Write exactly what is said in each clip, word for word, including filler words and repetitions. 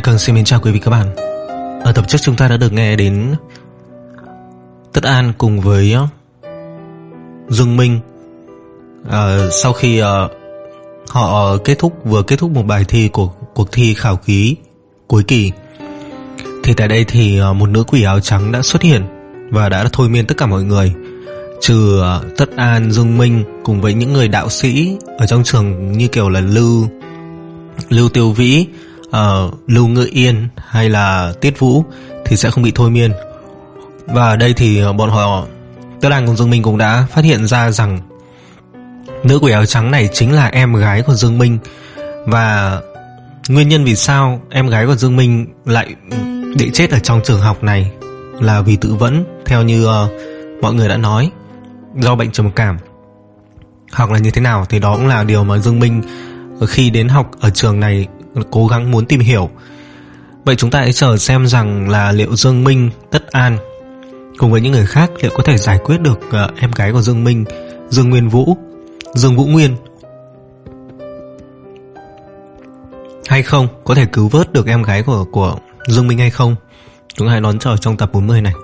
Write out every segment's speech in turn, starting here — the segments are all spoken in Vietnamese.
Hai Cường xin mến chào quý vị các bạn. Ở tập trước chúng ta đã được nghe đến Tất An cùng với Dương Minh à, sau khi uh, họ kết thúc vừa kết thúc một bài thi của cuộc thi khảo ký cuối kỳ, thì tại đây thì uh, một nữ quỷ áo trắng đã xuất hiện và đã thôi miên tất cả mọi người, trừ uh, Tất An, Dương Minh cùng với những người đạo sĩ ở trong trường như kiểu là Lưu Lưu Tiêu Vĩ, uh, Lưu Ngự Yên hay là Tiết Vũ thì sẽ không bị thôi miên. Và ở đây thì bọn họ, Tất An cùng Dương Minh cũng đã phát hiện ra rằng nữ quỷ áo trắng này chính là em gái của Dương Minh. Và nguyên nhân vì sao em gái của Dương Minh lại bị chết ở trong trường học này là vì tự vẫn, theo như uh, mọi người đã nói, do bệnh trầm cảm hoặc là như thế nào, thì đó cũng là điều mà Dương Minh khi đến học ở trường này cố gắng muốn tìm hiểu. Vậy chúng ta hãy chờ xem rằng là liệu Dương Minh, Tất An cùng với những người khác liệu có thể giải quyết được uh, em gái của Dương Minh, Dương Nguyên Vũ, Dương Vũ Nguyên, hay không, có thể cứu vớt được em gái của của Dương Minh hay không. Chúng ta hãy đón chờ trong tập bốn mươi này.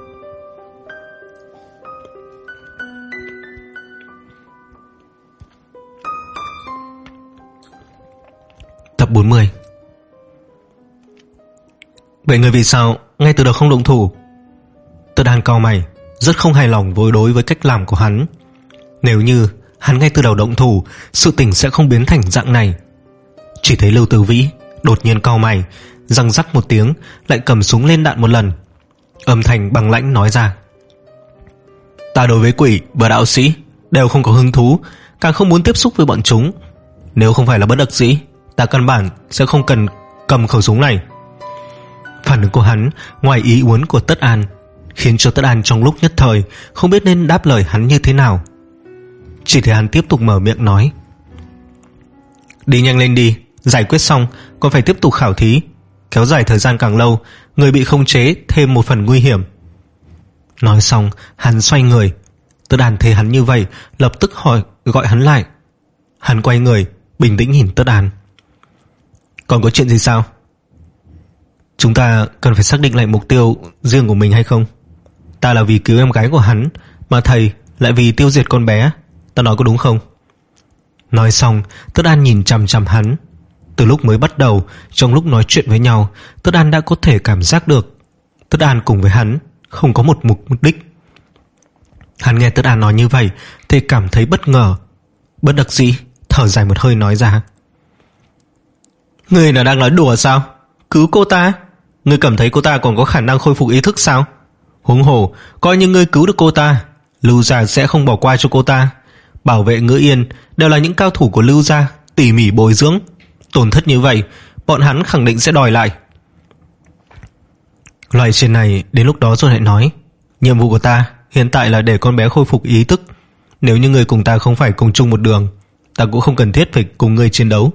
Tập bốn mươi. Vậy người vì sao ngay từ đầu không động thủ? Tất An cau mày, rất không hài lòng với đối với cách làm của hắn. Nếu như hắn ngay từ đầu động thủ, sự tình sẽ không biến thành dạng này. Chỉ thấy Lưu Tử Vĩ đột nhiên cau mày, răng rắc một tiếng, lại cầm súng lên đạn một lần. Âm thanh băng lãnh nói ra: ta đối với quỷ và đạo sĩ đều không có hứng thú, càng không muốn tiếp xúc với bọn chúng. Nếu không phải là bất đắc dĩ, ta căn bản sẽ không cần cầm khẩu súng này. Phản ứng của hắn ngoài ý muốn của Tất An khiến cho Tất An trong lúc nhất thời không biết nên đáp lời hắn như thế nào. Chỉ thấy hắn tiếp tục mở miệng nói: đi nhanh lên đi, giải quyết xong còn phải tiếp tục khảo thí, kéo dài thời gian càng lâu, người bị khống chế thêm một phần nguy hiểm. Nói xong hắn xoay người. Tất An thấy hắn như vậy lập tức hỏi gọi hắn lại. Hắn quay người bình tĩnh nhìn Tất An: còn có chuyện gì sao? Chúng ta cần phải xác định lại mục tiêu riêng của mình hay không? Ta là vì cứu em gái của hắn, mà thầy lại vì tiêu diệt con bé. Ta nói có đúng không? Nói xong Tất An nhìn chằm chằm hắn. Từ lúc mới bắt đầu, trong lúc nói chuyện với nhau, Tất An đã có thể cảm giác được Tất An cùng với hắn không có một mục đích. Hắn nghe Tất An nói như vậy thì cảm thấy bất ngờ, bất đắc dĩ thở dài một hơi nói ra: ngươi là đang nói đùa sao? Cứu cô ta? Ngươi cảm thấy cô ta còn có khả năng khôi phục ý thức sao? Huống hồ, coi như ngươi cứu được cô ta, Lưu gia sẽ không bỏ qua cho cô ta. Bảo vệ Ngữ Yên đều là những cao thủ của Lưu gia, tỉ mỉ bồi dưỡng. Tổn thất như vậy, bọn hắn khẳng định sẽ đòi lại. Loại chuyện này đến lúc đó rồi lại nói. Nhiệm vụ của ta hiện tại là để con bé khôi phục ý thức. Nếu như người cùng ta không phải cùng chung một đường, ta cũng không cần thiết phải cùng ngươi chiến đấu.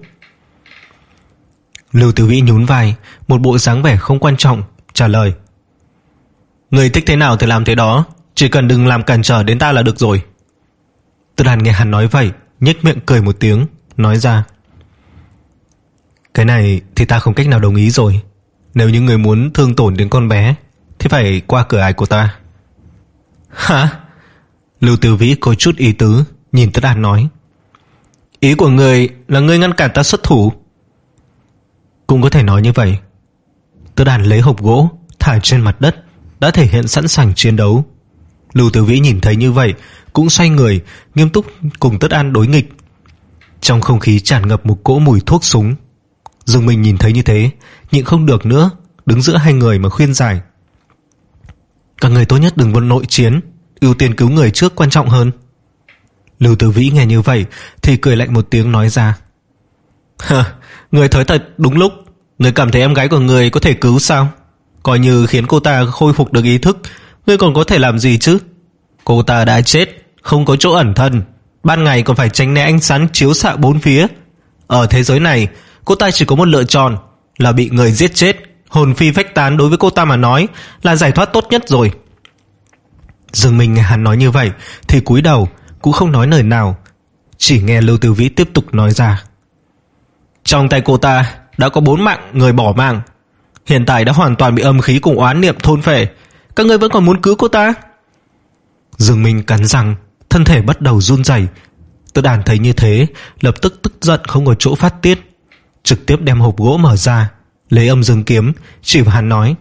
Lưu Tử Vĩ nhún vai, một bộ dáng vẻ không quan trọng, trả lời: người thích thế nào thì làm thế đó, chỉ cần đừng làm cản trở đến ta là được rồi. Tất An nghe hắn nói vậy, nhếch miệng cười một tiếng, nói ra: cái này thì ta không cách nào đồng ý rồi. Nếu như người muốn thương tổn đến con bé thì phải qua cửa ải của ta. Hả? Lưu Tử Vĩ có chút ý tứ nhìn Tất An nói: ý của người là người ngăn cản ta xuất thủ? Cũng có thể nói như vậy. Tất An lấy hộp gỗ thả trên mặt đất, đã thể hiện sẵn sàng chiến đấu. Lưu Tử Vĩ nhìn thấy như vậy cũng xoay người nghiêm túc cùng Tất An đối nghịch. Trong không khí tràn ngập một cỗ mùi thuốc súng. Dương Minh nhìn thấy như thế nhịn không được nữa, đứng giữa hai người mà khuyên giải: các người tốt nhất đừng vội nội chiến, ưu tiên cứu người trước quan trọng hơn. Lưu Tử Vĩ nghe như vậy thì cười lạnh một tiếng nói ra: hơ, người tới thật đúng lúc. Người cảm thấy em gái của người có thể cứu sao? Coi như khiến cô ta khôi phục được ý thức, ngươi còn có thể làm gì chứ? Cô ta đã chết, không có chỗ ẩn thân, ban ngày còn phải tránh né ánh sáng chiếu xạ bốn phía. Ở thế giới này, cô ta chỉ có một lựa chọn là bị người giết chết. Hồn phi phách tán đối với cô ta mà nói là giải thoát tốt nhất rồi. Dương Minh nghe hắn nói như vậy thì cúi đầu cũng không nói lời nào, chỉ nghe Lưu Tử Vĩ tiếp tục nói ra: trong tay cô ta đã có bốn mạng người bỏ mạng. Hiện tại đã hoàn toàn bị âm khí cùng oán niệm thôn phệ, các ngươi vẫn còn muốn cứu cô ta? Dương Minh cắn răng, thân thể bắt đầu run rẩy. Tư Đàn thấy như thế, lập tức tức giận không có chỗ phát tiết, trực tiếp đem hộp gỗ mở ra, lấy âm dương kiếm chỉ vào hắn nói: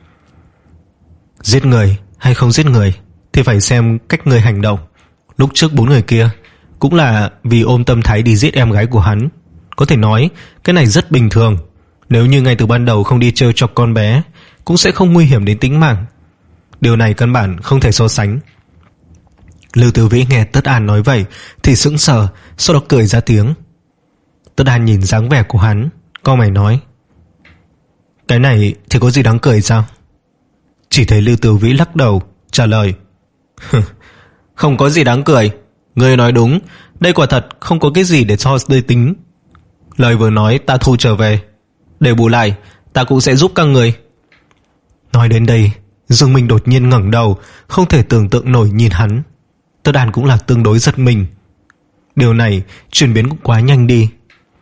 giết người hay không giết người thì phải xem cách người hành động. Lúc trước bốn người kia cũng là vì ôm tâm thái đi giết em gái của hắn. Có thể nói cái này rất bình thường. Nếu như ngay từ ban đầu không đi trêu chọc con bé, cũng sẽ không nguy hiểm đến tính mạng. Điều này căn bản không thể so sánh. Lưu Tử Vĩ nghe Tất An nói vậy thì sững sờ, sau đó cười ra tiếng. Tất An nhìn dáng vẻ của hắn, cau mày nói: cái này thì có gì đáng cười sao? Chỉ thấy Lưu Tử Vĩ lắc đầu trả lời: không có gì đáng cười. Ngươi nói đúng, đây quả thật không có cái gì để so đối tính. Lời vừa nói ta thu trở về, để bù lại ta cũng sẽ giúp các người. Nói đến đây, Dương Minh đột nhiên ngẩng đầu, không thể tưởng tượng nổi nhìn hắn. Tất Đàn cũng là tương đối giật mình. Điều này chuyển biến cũng quá nhanh đi.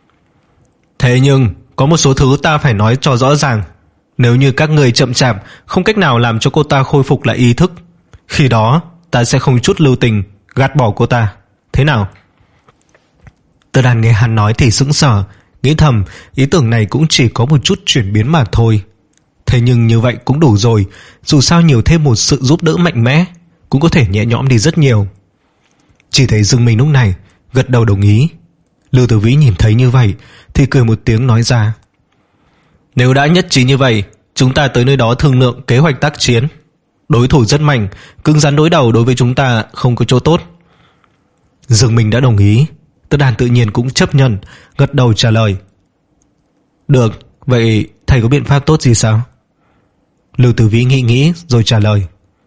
Thế nhưng có một số thứ ta phải nói cho rõ ràng. Nếu như các người chậm chạp không cách nào làm cho cô ta khôi phục lại ý thức, khi đó ta sẽ không chút lưu tình gạt bỏ cô ta. Thế nào? Tất Đàn nghe hắn nói thì sững sờ, nghĩ thầm ý tưởng này cũng chỉ có một chút chuyển biến mà thôi. Thế nhưng như vậy cũng đủ rồi, dù sao nhiều thêm một sự giúp đỡ mạnh mẽ cũng có thể nhẹ nhõm đi rất nhiều. Chỉ thấy Dương Minh lúc này gật đầu đồng ý. Lưu Tử Vĩ nhìn thấy như vậy thì cười một tiếng nói ra: nếu đã nhất trí như vậy, chúng ta tới nơi đó thương lượng kế hoạch tác chiến. Đối thủ rất mạnh, cứng rắn đối đầu đối với chúng ta không có chỗ tốt. Dương Minh đã đồng ý. Tất Đàn tự nhiên cũng chấp nhận, gật đầu trả lời: được, vậy thầy có biện pháp tốt gì sao? Lưu Tử Vĩ nghĩ nghĩ rồi trả lời: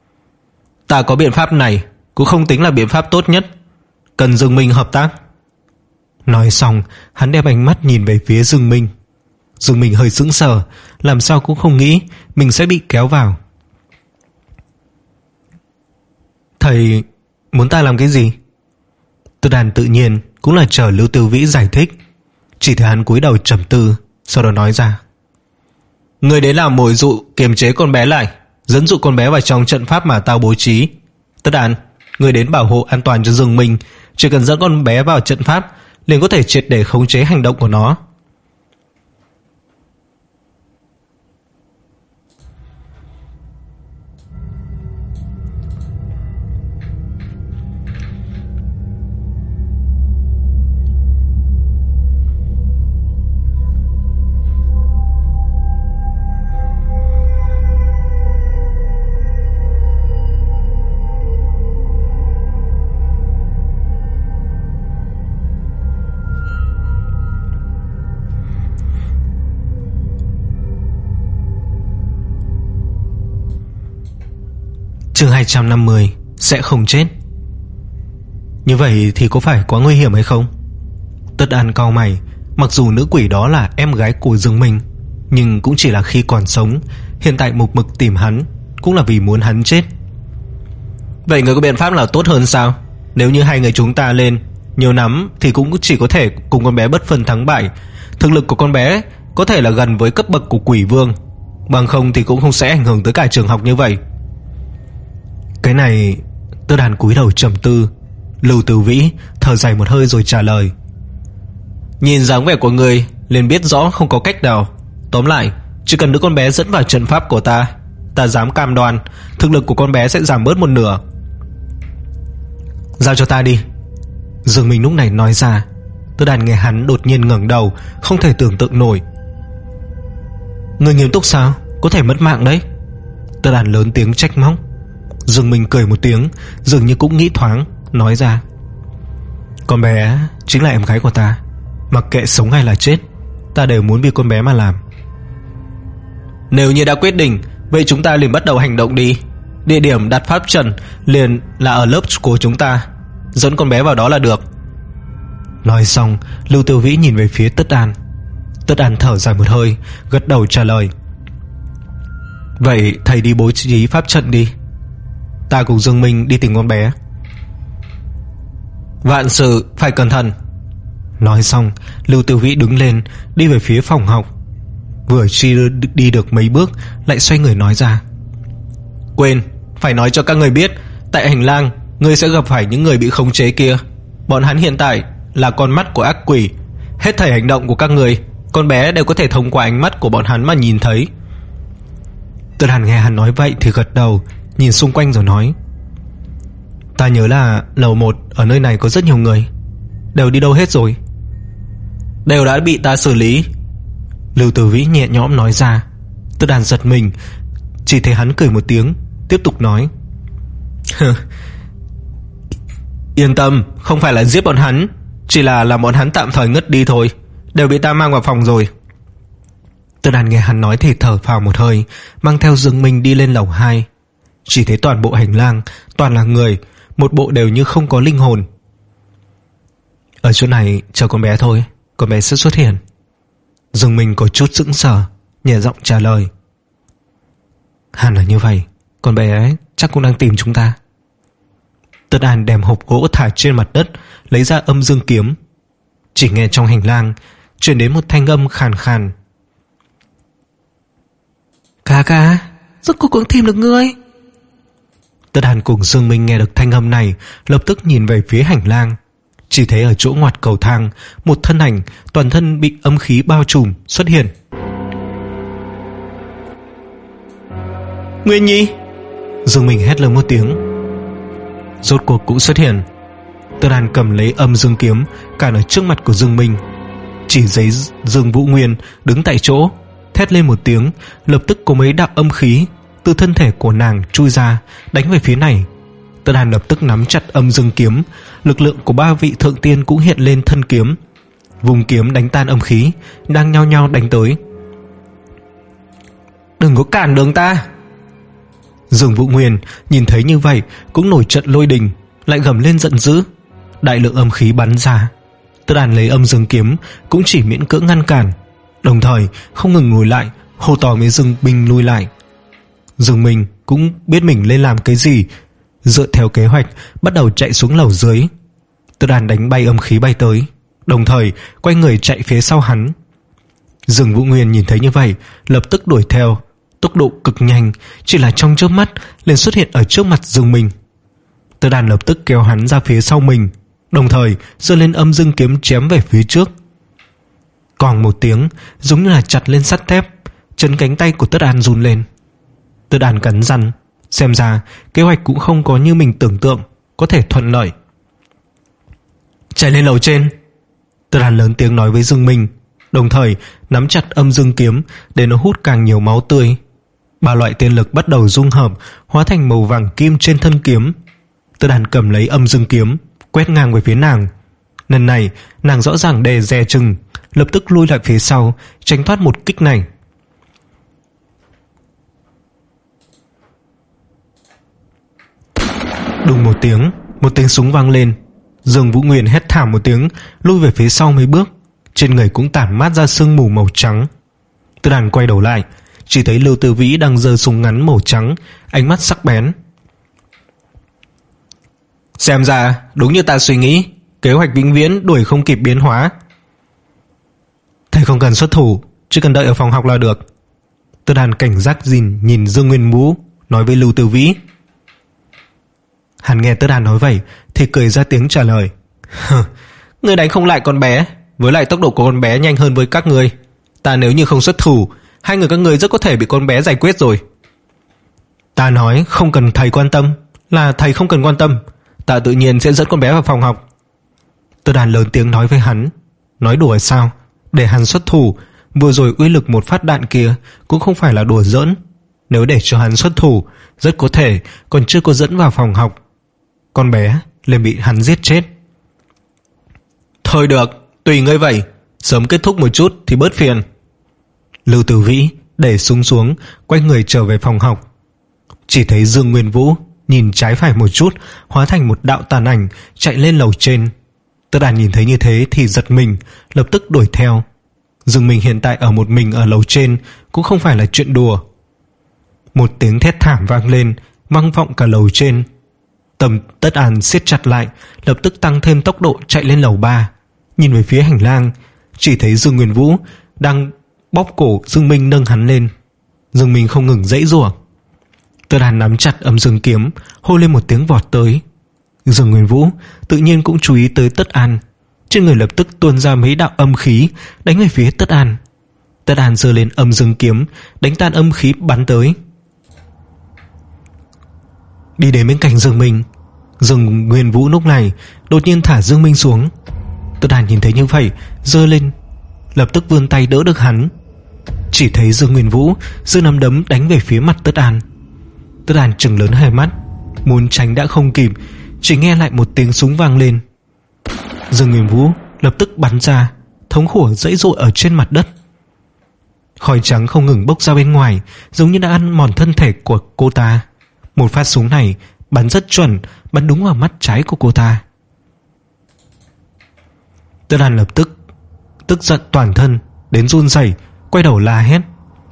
ta có biện pháp này, cũng không tính là biện pháp tốt nhất, cần Dương Minh hợp tác. Nói xong, hắn đem ánh mắt nhìn về phía Dương Minh. Dương Minh hơi sững sờ, làm sao cũng không nghĩ mình sẽ bị kéo vào. Thầy muốn ta làm cái gì? Tất Đàn tự nhiên cũng là chờ Lưu Tử Vĩ giải thích. Chỉ thấy hắn cúi đầu trầm tư, sau đó nói ra: người đến làm mồi dụ kiềm chế con bé lại, dẫn dụ con bé vào trong trận pháp mà tao bố trí. Tất Đàn, người đến bảo hộ an toàn cho Dương Minh, chỉ cần dẫn con bé vào trận pháp liền có thể triệt để khống chế hành động của nó. Chương hai trăm năm mươi, sẽ không chết. Như vậy thì có phải quá nguy hiểm hay không? Tất An cau mày. Mặc dù nữ quỷ đó là em gái của Dương Minh, nhưng cũng chỉ là khi còn sống. Hiện tại một mực tìm hắn cũng là vì muốn hắn chết. Vậy người có biện pháp nào tốt hơn sao? Nếu như hai người chúng ta lên nhiều nắm thì cũng chỉ có thể cùng con bé bất phân thắng bại. Thực lực của con bé có thể là gần với cấp bậc của quỷ vương, bằng không thì cũng không sẽ ảnh hưởng tới cả trường học như vậy. Cái này... Tất Đàn cúi đầu trầm tư. Lưu Tử Vĩ thở dài một hơi rồi trả lời: nhìn dáng vẻ của người liền biết rõ không có cách nào. Tóm lại, chỉ cần đứa con bé dẫn vào trận pháp của ta, ta dám cam đoan thực lực của con bé sẽ giảm bớt một nửa. Giao cho ta đi. Dương Minh lúc này nói ra. Tất Đàn nghe hắn đột nhiên ngẩng đầu, không thể tưởng tượng nổi. Người nghiêm túc sao? Có thể mất mạng đấy. Tất Đàn lớn tiếng trách móc. Dương Minh cười một tiếng, dường như cũng nghĩ thoáng, nói ra: con bé chính là em gái của ta, mặc kệ sống hay là chết, ta đều muốn vì con bé mà làm. Nếu như đã quyết định, vậy chúng ta liền bắt đầu hành động đi. Địa điểm đặt pháp trận liền là ở lớp của chúng ta, dẫn con bé vào đó là được. Nói xong, Lưu Tử Vĩ nhìn về phía Tất An. Tất An thở dài một hơi, gật đầu trả lời: vậy thầy đi bố trí pháp trận đi, ta cùng Dương Minh đi tìm con bé. Vạn sự phải cẩn thận. Nói xong, Lưu Tử Vĩ đứng lên đi về phía phòng học. Vừa chi đi được mấy bước lại xoay người nói ra: Quên, phải nói cho các người biết, tại hành lang ngươi sẽ gặp phải những người bị khống chế kia. Bọn hắn hiện tại là con mắt của ác quỷ. Hết thảy hành động của các người, con bé đều có thể thông qua ánh mắt của bọn hắn mà nhìn thấy. Tư Đàn nghe hắn nói vậy thì gật đầu, nhìn xung quanh rồi nói: Ta nhớ là lầu một ở nơi này có rất nhiều người. Đều đi đâu hết rồi? Đều đã bị ta xử lý. Lưu Tử Vĩ nhẹ nhõm nói ra. Tư Đàn giật mình, chỉ thấy hắn cười một tiếng, tiếp tục nói: Yên tâm, không phải là giết bọn hắn, chỉ là làm bọn hắn tạm thời ngất đi thôi. Đều bị ta mang vào phòng rồi. Tư Đàn nghe hắn nói thì thở phào một hơi, mang theo Dương Minh đi lên lầu hai. Chỉ thấy toàn bộ hành lang toàn là người, một bộ đều như không có linh hồn. Ở chỗ này chờ con bé thôi, con bé sẽ xuất hiện. Dương Minh có chút sững sờ, nhẹ giọng trả lời: Hẳn là như vậy, con bé ấy chắc cũng đang tìm chúng ta. Tư Đàn đem hộp gỗ thả trên mặt đất, lấy ra âm dương kiếm. Chỉ nghe trong hành lang truyền đến một thanh âm khàn khàn: Ca ca, rốt cuộc cũng tìm được ngươi. Tư Đàn cùng Dương Minh nghe được thanh âm này, lập tức nhìn về phía hành lang. Chỉ thấy ở chỗ ngoặt cầu thang, một thân ảnh toàn thân bị âm khí bao trùm xuất hiện. Nguyên Nhi! Dương Minh hét lớn một tiếng. Rốt cuộc cũng xuất hiện. Tư Đàn cầm lấy âm dương kiếm cản ở trước mặt của Dương Minh. Chỉ thấy Dương Vũ Nguyên đứng tại chỗ, thét lên một tiếng, lập tức có mấy đạo âm khí từ thân thể của nàng chui ra, đánh về phía này. Tư Đàn lập tức nắm chặt âm dương kiếm, lực lượng của ba vị thượng tiên cũng hiện lên thân kiếm, vùng kiếm đánh tan âm khí đang nhao nhao đánh tới. Đừng có cản đường ta! Dương Vũ Nguyên nhìn thấy như vậy cũng nổi trận lôi đình, lại gầm lên giận dữ. Đại lượng âm khí bắn ra. Tư Đàn lấy âm dương kiếm cũng chỉ miễn cưỡng ngăn cản, đồng thời không ngừng lùi lại, hô to với Dương Minh lui lại. Dương Minh cũng biết mình lên làm cái gì, dựa theo kế hoạch bắt đầu chạy xuống lầu dưới. Tư Đàn đánh bay âm khí bay tới, đồng thời quay người chạy phía sau hắn. Dương Vũ Nguyên nhìn thấy như vậy, lập tức đuổi theo, tốc độ cực nhanh, chỉ là trong chớp mắt liền xuất hiện ở trước mặt Dương Minh. Tư Đàn lập tức kéo hắn ra phía sau mình, đồng thời giơ lên âm dương kiếm chém về phía trước. Còn một tiếng, giống như là chặt lên sắt thép, chân cánh tay của Tư Đàn run lên. Tư Đàn cắn răng, xem ra kế hoạch cũng không có như mình tưởng tượng có thể thuận lợi. Chạy lên lầu trên! Tư Đàn lớn tiếng nói với Dương Minh, đồng thời nắm chặt âm dương kiếm để nó hút càng nhiều máu tươi. Ba loại tiên lực bắt đầu dung hợp, hóa thành màu vàng kim trên thân kiếm. Tư Đàn cầm lấy âm dương kiếm, quét ngang về phía nàng. Lần này nàng rõ ràng đề dè chừng, lập tức lui lại phía sau, tránh thoát một kích này. Đùng một tiếng, một tiếng súng vang lên. Dương Vũ Nguyên hét thảm một tiếng, lui về phía sau mấy bước, trên người cũng tản mát ra sương mù màu trắng. Tư Đàn quay đầu lại, chỉ thấy Lưu Tử Vĩ đang giơ súng ngắn màu trắng, ánh mắt sắc bén. Xem ra đúng như ta suy nghĩ, kế hoạch vĩnh viễn đuổi không kịp biến hóa. Thầy không cần xuất thủ, chỉ cần đợi ở phòng học là được. Tư Đàn cảnh giác nhìn nhìn Dương Nguyên Vũ, nói với Lưu Tử Vĩ. Hắn nghe Tư Đàn nói vậy thì cười ra tiếng trả lời: Ngươi đánh không lại con bé, với lại tốc độ của con bé nhanh hơn với các ngươi. Ta nếu như không xuất thủ, hai người các ngươi rất có thể bị con bé giải quyết rồi. Ta nói không cần thầy quan tâm, là thầy không cần quan tâm. Ta tự nhiên sẽ dẫn con bé vào phòng học. Tư Đàn lớn tiếng nói với hắn. Nói đùa sao? Để hắn xuất thủ, vừa rồi uy lực một phát đạn kia cũng không phải là đùa giỡn. Nếu để cho hắn xuất thủ, rất có thể còn chưa có dẫn vào phòng học, con bé liền bị hắn giết chết. Thôi được, tùy ngươi vậy, sớm kết thúc một chút thì bớt phiền. Lưu Tử Vĩ để súng xuống, quay người trở về phòng học. Chỉ thấy Dương Nguyên Vũ nhìn trái phải một chút, hóa thành một đạo tàn ảnh chạy lên lầu trên. Tư Đàn nhìn thấy như thế thì giật mình, lập tức đuổi theo. Dương Minh hiện tại ở một mình ở lầu trên cũng không phải là chuyện đùa. Một tiếng thét thảm vang lên, vang vọng cả lầu trên. Tầm Tất An siết chặt lại, lập tức tăng thêm tốc độ chạy lên lầu ba. Nhìn về phía hành lang, chỉ thấy Dương Nguyên Vũ đang bóp cổ Dương Minh nâng hắn lên. Dương Minh không ngừng giãy giụa. Tất Đàn nắm chặt âm dương kiếm, hô lên một tiếng vọt tới. Dương Nguyên Vũ tự nhiên cũng chú ý tới Tất An, trên người lập tức tuôn ra mấy đạo âm khí đánh về phía Tất An. Tất An giơ lên âm dương kiếm, đánh tan âm khí bắn tới. Đi đến bên cạnh Dương Minh, Dương Nguyên Vũ lúc này đột nhiên thả Dương Minh xuống. Tất An nhìn thấy như vậy, giơ lên, lập tức vươn tay đỡ được hắn. Chỉ thấy Dương Nguyên Vũ giơ nắm đấm đánh về phía mặt Tất An. Tất An trừng lớn hai mắt, muốn tránh đã không kịp, chỉ nghe lại một tiếng súng vang lên. Dương Nguyên Vũ lập tức bắn ra, thống khổ giãy giụa ở trên mặt đất. Khói trắng không ngừng bốc ra bên ngoài, giống như đã ăn mòn thân thể của cô ta. Một phát súng này bắn rất chuẩn, bắn đúng vào mắt trái của cô ta. Tất An lập tức tức giận toàn thân đến run rẩy, quay đầu la hét: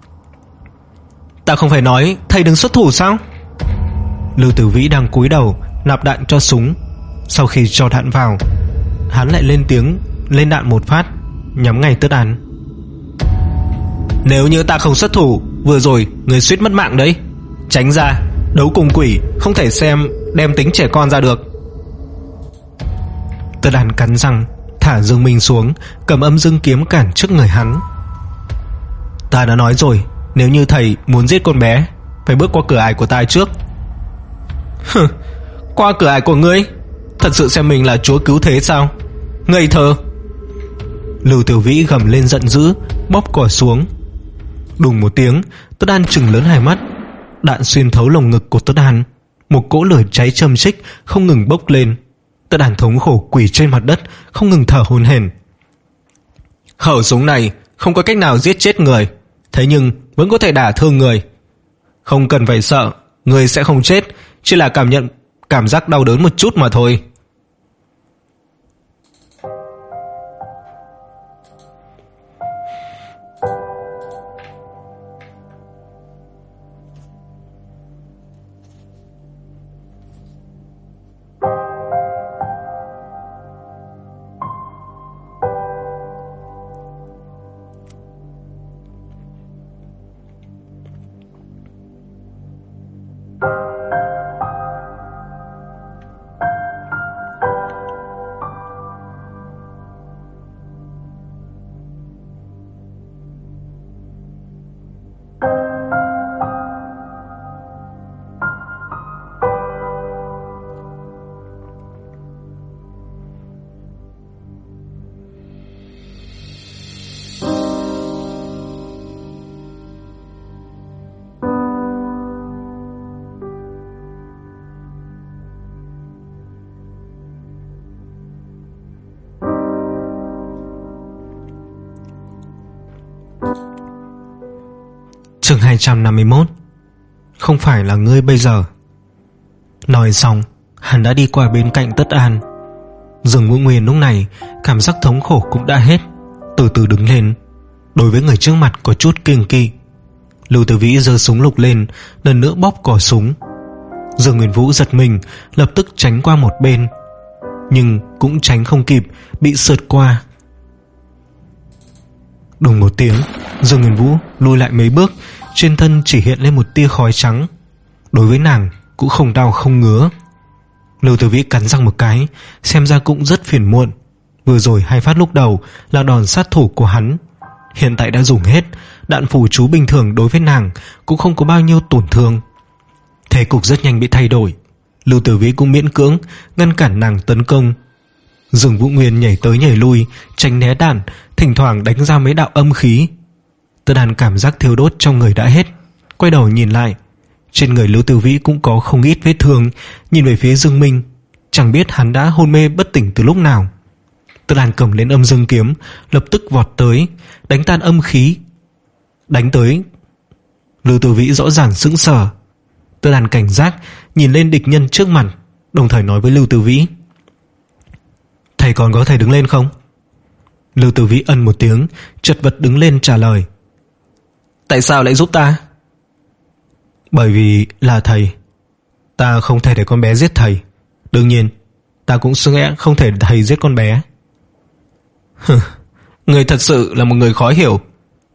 Ta không phải nói thầy đừng xuất thủ sao? Lưu Tử Vĩ đang cúi đầu nạp đạn cho súng. Sau khi cho đạn vào, hắn lại lên tiếng lên đạn một phát, nhắm ngay Tất An. Nếu như ta không xuất thủ, vừa rồi người suýt mất mạng đấy. Tránh ra, đấu cùng quỷ không thể xem đem tính trẻ con ra được. Tất An cắn răng thả Dương Minh xuống, cầm âm dương kiếm cản trước người hắn. Ta đã nói rồi, nếu như thầy muốn giết con bé, phải bước qua cửa ải của ta trước. Hừ, qua cửa ải của ngươi? Thật sự xem mình là chúa cứu thế sao? Ngây thơ. Lưu Tiểu Vĩ gầm lên giận dữ, bóp cò xuống. Đùng một tiếng, Tất An trừng lớn hai mắt. Đạn xuyên thấu lồng ngực của Tất An, một cỗ lửa cháy châm chích không ngừng bốc lên. Tất An thống khổ quỳ trên mặt đất, không ngừng thở hổn hển. Khẩu súng này không có cách nào giết chết người, thế nhưng vẫn có thể đả thương người. Không cần phải sợ, người sẽ không chết, chỉ là cảm nhận cảm giác đau đớn một chút mà thôi. Chương hai trăm năm mươi mốt. Không phải là ngươi bây giờ. Nói xong, hắn đã đi qua bên cạnh Tất An. Dương Vũ Nguyên lúc này cảm giác thống khổ cũng đã hết, từ từ đứng lên. Đối với người trước mặt có chút kinh kỳ. Lưu Tử Vĩ giơ súng lục lên, lần nữa bóp cò súng. Dương Nguyên Vũ giật mình, lập tức tránh qua một bên, nhưng cũng tránh không kịp, bị sượt qua. Đùng một tiếng, Dương Nguyên Vũ lùi lại mấy bước, trên thân chỉ hiện lên một tia khói trắng. Đối với nàng cũng không đau không ngứa. Lưu Tử Vĩ cắn răng một cái, xem ra cũng rất phiền muộn. Vừa rồi hai phát lúc đầu là đòn sát thủ của hắn, hiện tại đã dùng hết. Đạn phù chú bình thường đối với nàng cũng không có bao nhiêu tổn thương. Thế cục rất nhanh bị thay đổi. Lưu Tử Vĩ cũng miễn cưỡng ngăn cản nàng tấn công. Dương Vũ Nguyên nhảy tới nhảy lui, tránh né đạn, thỉnh thoảng đánh ra mấy đạo âm khí. Tất An cảm giác thiêu đốt trong người đã hết, quay đầu nhìn lại, trên người Lưu Tử Vĩ cũng có không ít vết thương. Nhìn về phía Dương Minh, chẳng biết hắn đã hôn mê bất tỉnh từ lúc nào. Tất An cầm lên âm dương kiếm, lập tức vọt tới, đánh tan âm khí. Đánh tới, Lưu Tử Vĩ rõ ràng sững sờ. Tất An cảnh giác nhìn lên địch nhân trước mặt, đồng thời nói với Lưu Tử Vĩ: Thầy còn có thể đứng lên không? Lưu Tử Vĩ ân một tiếng, chật vật đứng lên trả lời: Tại sao lại giúp ta? Bởi vì là thầy, ta không thể để con bé giết thầy. Đương nhiên ta cũng sẽ không thể thầy giết con bé. Hừ, người thật sự là một người khó hiểu.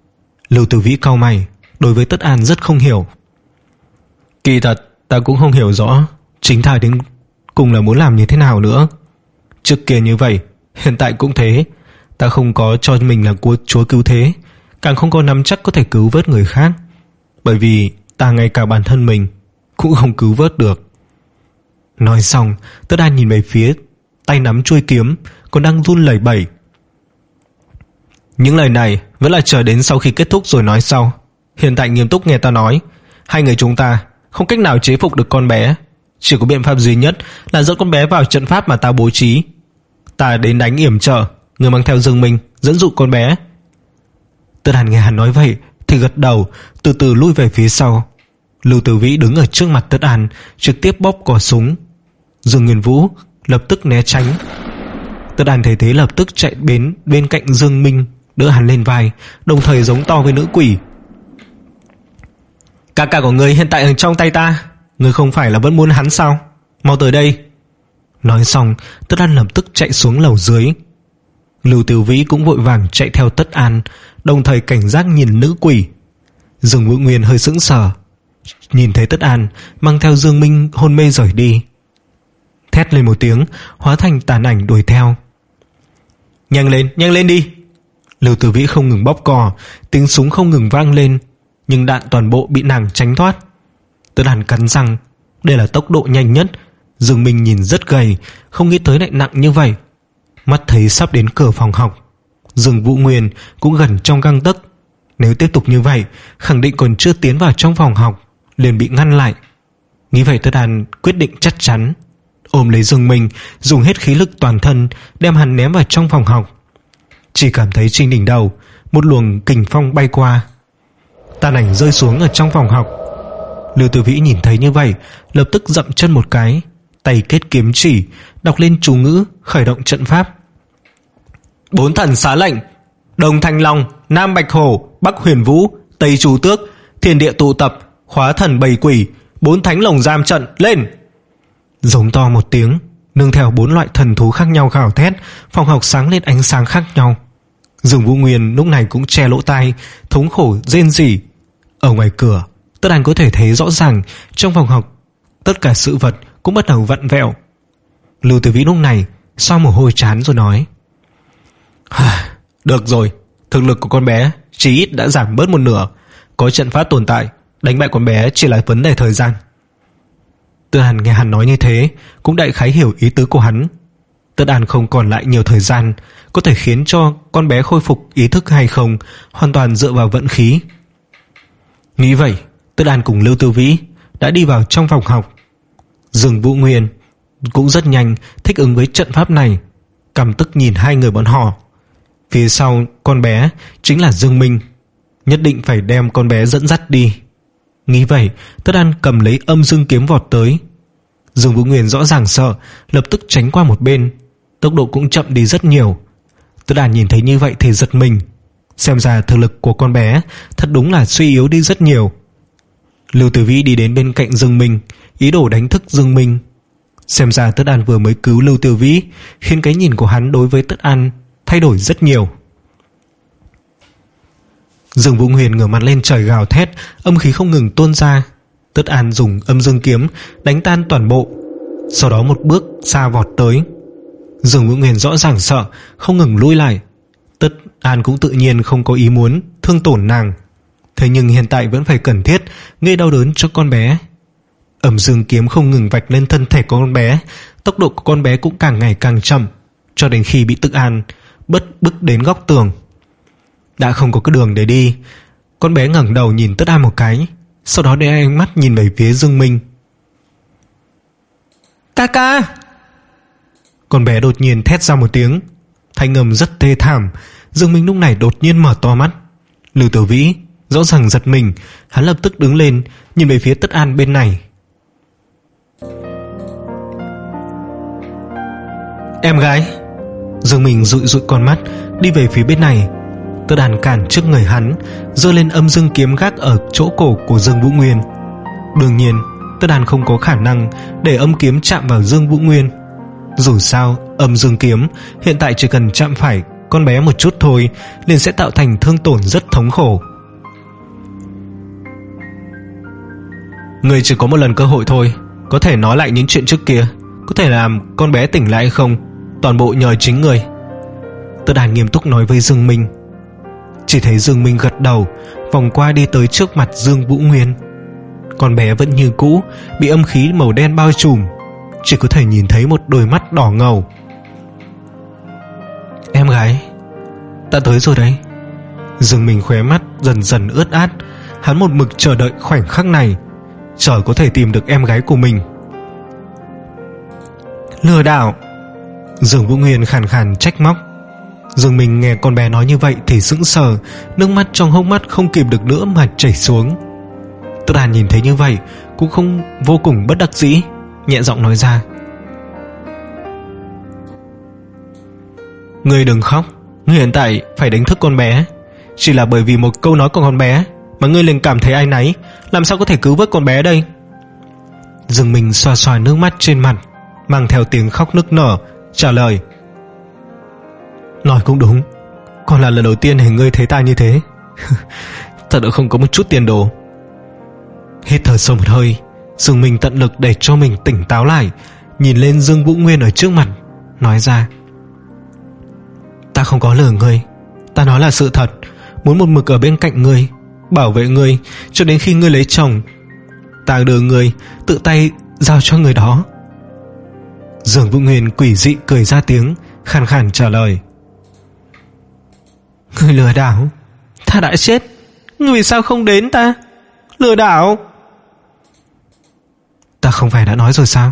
Lưu Tử Vĩ cau mày, đối với Tất An rất không hiểu. Kỳ thật ta cũng không hiểu rõ chính thai đến cùng là muốn làm như thế nào nữa. Trước kia như vậy, hiện tại cũng thế. Ta không có cho mình là của chúa cứu thế, càng không có nắm chắc có thể cứu vớt người khác, bởi vì ta ngay cả bản thân mình cũng không cứu vớt được. Nói xong, Tất An nhìn về phía tay nắm chuôi kiếm còn đang run lẩy bẩy. Những lời này vẫn là chờ đến sau khi kết thúc rồi nói sau. Hiện tại nghiêm túc nghe ta nói. Hai người chúng ta không cách nào chế phục được con bé, chỉ có biện pháp duy nhất là dẫn con bé vào trận pháp mà ta bố trí. Ta đến đánh yểm trợ, người mang theo Dương Minh dẫn dụ con bé. Tất Hàn nghe hắn nói vậy thì gật đầu, từ từ lui về phía sau. Lưu Tử Vĩ đứng ở trước mặt Tất An, trực tiếp bóp cò súng. Dương Nguyên Vũ lập tức né tránh. Tất An thấy thế lập tức chạy đến bên cạnh Dương Minh, đỡ hắn lên vai, đồng thời giống to với nữ quỷ. Ca ca của người hiện tại ở trong tay ta, người không phải là vẫn muốn hắn sao? Mau tới đây. Nói xong, Tất An lập tức chạy xuống lầu dưới. Lưu Tử Vĩ cũng vội vàng chạy theo Tất An, đồng thời cảnh giác nhìn nữ quỷ. Dương Vũ Nguyên hơi sững sờ, nhìn thấy Tất An mang theo Dương Minh hôn mê rời đi, thét lên một tiếng, hóa thành tàn ảnh đuổi theo. Nhanh lên, nhanh lên đi. Lưu Tử Vĩ không ngừng bóp cò, tiếng súng không ngừng vang lên, nhưng đạn toàn bộ bị nàng tránh thoát. Tất An cắn răng, đây là tốc độ nhanh nhất. Dương Minh nhìn rất gầy, không nghĩ tới lại nặng như vậy. Mắt thấy sắp đến cửa phòng học, Dương Vũ Nguyên cũng gần trong gang tấc. Nếu tiếp tục như vậy, khẳng định còn chưa tiến vào trong phòng học liền bị ngăn lại. Nghĩ vậy Tất An quyết định chắc chắn, ôm lấy Dương Minh, dùng hết khí lực toàn thân đem hắn ném vào trong phòng học. Chỉ cảm thấy trên đỉnh đầu một luồng kình phong bay qua, tàn ảnh rơi xuống ở trong phòng học. Lưu Tử Vĩ nhìn thấy như vậy, lập tức dậm chân một cái, tay kết kiếm chỉ, đọc lên chú ngữ khởi động trận pháp. Bốn thần xá lệnh: Đông Thanh Long, Nam Bạch Hổ, Bắc Huyền Vũ, Tây Chu Tước, thiên địa tụ tập, hóa thần bầy quỷ, bốn thánh lồng giam trận, lên. Giống to một tiếng, nương theo bốn loại thần thú khác nhau gào thét, phòng học sáng lên ánh sáng khác nhau. Dương Vũ Nguyên lúc này cũng che lỗ tai, thống khổ rên rỉ. Ở ngoài cửa, Tất An có thể thấy rõ ràng trong phòng học tất cả sự vật cũng bắt đầu vặn vẹo. Lưu Tử Vĩ lúc này xoa mồ hôi chán rồi nói: Được rồi, thực lực của con bé chí ít đã giảm bớt một nửa. Có trận pháp tồn tại, đánh bại con bé chỉ là vấn đề thời gian. Tất An nghe hắn nói như thế cũng đại khái hiểu ý tứ của hắn. Tất An không còn lại nhiều thời gian, có thể khiến cho con bé khôi phục ý thức hay không hoàn toàn dựa vào vận khí. Nghĩ vậy, Tất An cùng Lưu Tử Vĩ đã đi vào trong phòng học. Dương Vũ Nguyên cũng rất nhanh thích ứng với trận pháp này, căm tức nhìn hai người bọn họ. Phía sau con bé chính là Dương Minh, nhất định phải đem con bé dẫn dắt đi. Nghĩ vậy, Tất An cầm lấy âm dương kiếm vọt tới. Dương Vũ Nguyên rõ ràng sợ, lập tức tránh qua một bên, tốc độ cũng chậm đi rất nhiều. Tất An nhìn thấy như vậy thì giật mình, xem ra thực lực của con bé thật đúng là suy yếu đi rất nhiều. Lưu Tử Vĩ đi đến bên cạnh Dương Minh, ý đồ đánh thức Dương Minh. Xem ra Tất An vừa mới cứu Lưu Tử Vĩ, khiến cái nhìn của hắn đối với Tất An thay đổi rất nhiều. Dương Vũ Huyền ngửa mặt lên trời gào thét, âm khí không ngừng tuôn ra. Tất An dùng âm dương kiếm đánh tan toàn bộ, sau đó một bước xa vọt tới. Dương Vũ Huyền rõ ràng sợ, không ngừng lui lại. Tất An cũng tự nhiên không có ý muốn thương tổn nàng, thế nhưng hiện tại vẫn phải cần thiết gây đau đớn cho con bé. Âm dương kiếm không ngừng vạch lên thân thể của con bé, tốc độ của con bé cũng càng ngày càng chậm, cho đến khi bị Tất An bất bức đến góc tường. Đã không có cái đường để đi, con bé ngẩng đầu nhìn Tất An một cái, sau đó để ánh mắt nhìn về phía Dương Minh. Ca ca! Con bé đột nhiên thét ra một tiếng, thanh âm rất thê thảm. Dương Minh lúc này đột nhiên mở to mắt. Lưu Tử Vĩ rõ ràng giật mình, hắn lập tức đứng lên nhìn về phía Tất An bên này. Em gái. Dương Minh dụi dụi con mắt đi về phía bên này. Tất An cản trước người hắn, giơ lên âm dương kiếm gác ở chỗ cổ của Dương Vũ Nguyên. Đương nhiên Tất An không có khả năng để âm kiếm chạm vào Dương Vũ Nguyên. Dù sao âm dương kiếm hiện tại chỉ cần chạm phải con bé một chút thôi liền sẽ tạo thành thương tổn rất thống khổ. Ngươi chỉ có một lần cơ hội thôi, có thể nói lại những chuyện trước kia, có thể làm con bé tỉnh lại hay không, toàn bộ nhờ chính ngươi. Tất Đàn nghiêm túc nói với Dương Minh. Chỉ thấy Dương Minh gật đầu, vòng qua đi tới trước mặt Dương Vũ Nguyên. Con bé vẫn như cũ, bị âm khí màu đen bao trùm, chỉ có thể nhìn thấy một đôi mắt đỏ ngầu. Em gái, ta tới rồi đấy. Dương Minh khóe mắt dần dần ướt át. Hắn một mực chờ đợi khoảnh khắc này, chờ có thể tìm được em gái của mình. Lừa đảo! Dương Vũ Nguyên khàn khàn trách móc. Dương Minh nghe con bé nói như vậy thì sững sờ, nước mắt trong hốc mắt không kìm được nữa mà chảy xuống. Tất Đàn nhìn thấy như vậy cũng không vô cùng bất đắc dĩ, nhẹ giọng nói ra: Ngươi đừng khóc, ngươi hiện tại phải đánh thức con bé. Chỉ là bởi vì một câu nói của con bé mà ngươi liền cảm thấy áy náy, làm sao có thể cứu vớt con bé đây? Dương Minh xoa xoa nước mắt trên mặt, mang theo tiếng khóc nức nở trả lời: Nói cũng đúng, còn là lần đầu tiên thì ngươi thấy ta như thế. Thật đã không có một chút tiền đồ. Hít thở sâu một hơi, Dương Minh tận lực để cho mình tỉnh táo lại, nhìn lên Dương Vũ Nguyên ở trước mặt, nói ra: Ta không có lừa ngươi, ta nói là sự thật, muốn một mực ở bên cạnh ngươi, bảo vệ ngươi cho đến khi ngươi lấy chồng. Ta đưa ngươi tự tay giao cho người đó. Dương Vũ Nguyên quỷ dị cười ra tiếng, khàn khàn trả lời: Ngươi lừa đảo, ta đã chết, ngươi vì sao không đến ta? Lừa đảo! Ta không phải đã nói rồi sao?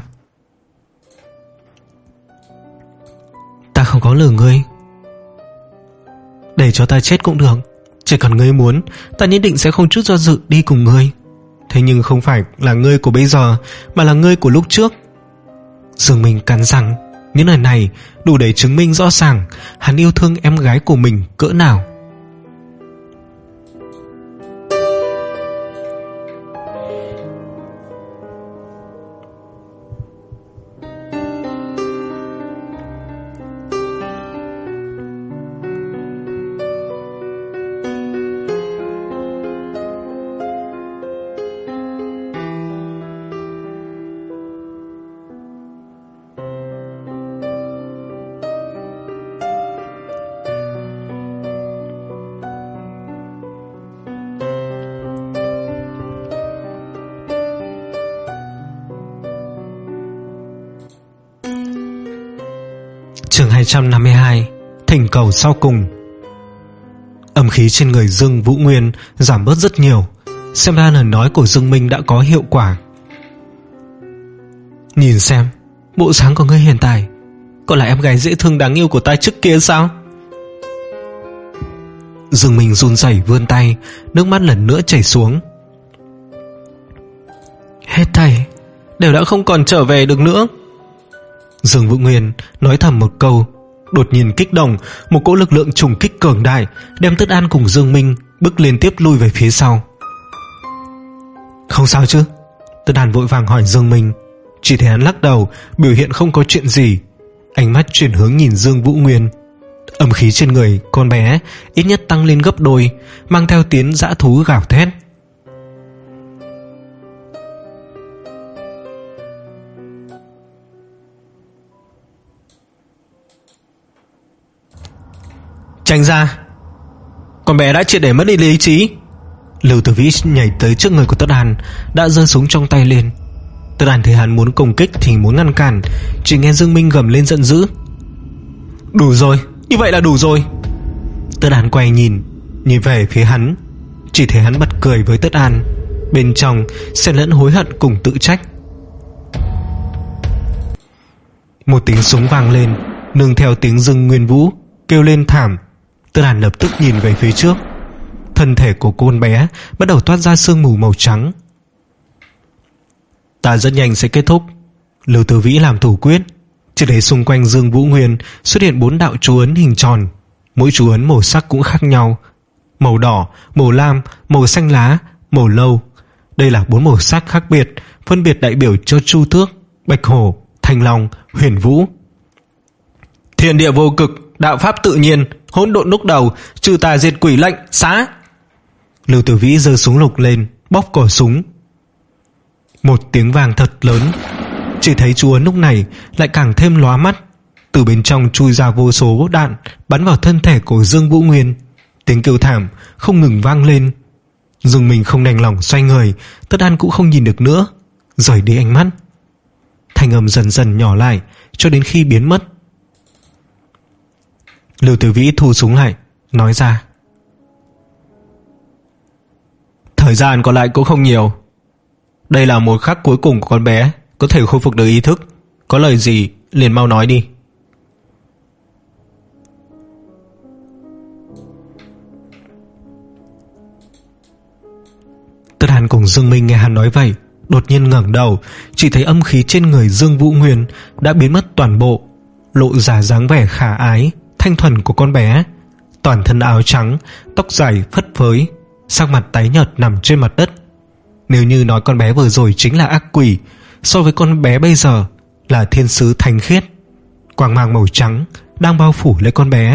Ta không có lừa ngươi. Để cho ta chết cũng được, chỉ cần ngươi muốn, ta nhất định sẽ không chút do dự đi cùng ngươi. Thế nhưng không phải là ngươi của bây giờ, mà là ngươi của lúc trước. Dương Minh cắn răng, những lời này đủ để chứng minh rõ ràng hắn yêu thương em gái của mình cỡ nào. Chương hai trăm năm mươi hai, thỉnh cầu sau cùng. Âm khí trên người Dương Vũ Nguyên giảm bớt rất nhiều, xem ra lời nói của Dương Minh đã có hiệu quả. Nhìn xem, bộ dáng của ngươi hiện tại còn là em gái dễ thương đáng yêu của ta trước kia sao? Dương Minh run rẩy vươn tay, nước mắt lần nữa chảy xuống. Hết thảy đều đã không còn trở về được nữa. Dương Vũ Nguyên nói thầm một câu, đột nhiên kích động, một cỗ lực lượng trùng kích cường đại đem Tất An cùng Dương Minh bước liên tiếp lui về phía sau. Không sao chứ? Tất An vội vàng hỏi Dương Minh. Chỉ thấy hắn lắc đầu, biểu hiện không có chuyện gì, ánh mắt chuyển hướng nhìn Dương Vũ Nguyên. Âm khí trên người con bé ít nhất tăng lên gấp đôi, mang theo tiếng dã thú gào thét. Tránh ra! Con bé đã triệt để mất đi lý trí. Lưu Tử Vĩ nhảy tới trước người của Tất An, đã giơ súng trong tay lên. Tất An thấy hắn muốn công kích thì muốn ngăn cản, chỉ nghe Dương Minh gầm lên giận dữ: Đủ rồi, như vậy là đủ rồi. Tất An quay nhìn, nhìn về phía hắn, chỉ thấy hắn bật cười với Tất An, bên trong xen lẫn hối hận cùng tự trách. Một tiếng súng vang lên, nương theo tiếng Dương Nguyên Vũ kêu lên thảm. Tất An lập tức nhìn về phía trước, thân thể của con bé bắt đầu toát ra sương mù màu trắng. Ta rất nhanh sẽ kết thúc. Lưu Tử Vĩ làm thủ quyết, chỉ thấy xung quanh Dương Vũ Nguyên xuất hiện bốn đạo chú ấn hình tròn, mỗi chú ấn màu sắc cũng khác nhau: màu đỏ, màu lam, màu xanh lá, màu lâu. Đây là bốn màu sắc khác biệt, phân biệt đại biểu cho Chu Tước, Bạch Hổ, Thanh Long, Huyền Vũ. Thiên địa vô cực, đạo pháp tự nhiên, hỗn độn lúc đầu, trừ tà diệt quỷ, lệnh xá. Lưu Tử Vĩ giơ súng lục lên, bóp cò súng. Một tiếng vang thật lớn. Chỉ thấy chú ấn lúc này lại càng thêm lóa mắt. Từ bên trong chui ra vô số đạn bắn vào thân thể của Dương Vũ Nguyên. Tiếng kêu thảm không ngừng vang lên. Dương Minh không đành lòng xoay người, Tất An cũng không nhìn được nữa, rời đi ánh mắt. Thanh âm dần dần nhỏ lại cho đến khi biến mất. Lưu Tử Vĩ thu súng lại, nói ra: thời gian còn lại cũng không nhiều. Đây là một khắc cuối cùng của con bé có thể khôi phục được ý thức. Có lời gì liền mau nói đi. Tất Hàn cùng Dương Minh nghe hắn nói vậy, đột nhiên ngẩng đầu, chỉ thấy âm khí trên người Dương Vũ Nguyên đã biến mất toàn bộ, lộ ra dáng vẻ khả ái thanh thuần của con bé. Toàn thân áo trắng, tóc dài phất phới, sắc mặt tái nhợt nằm trên mặt đất. Nếu như nói con bé vừa rồi chính là ác quỷ, so với con bé bây giờ là thiên sứ thanh khiết. Quang mang màu trắng đang bao phủ lấy con bé.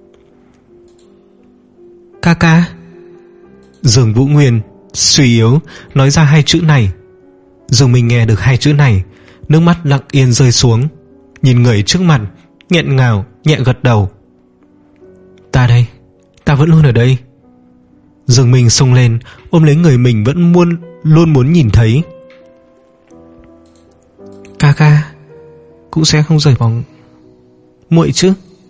Ca ca. Dương Vũ Nguyên suy yếu nói ra hai chữ này. Dương Minh nghe được hai chữ này, nước mắt lặng yên rơi xuống, nhìn người trước mặt, nghẹn ngào nhẹ gật đầu. Ta đây, ta vẫn luôn ở đây. Dương Minh xông lên ôm lấy người mình vẫn muốn luôn muốn nhìn thấy. Ca ca cũng sẽ không rời bỏ muội chứ?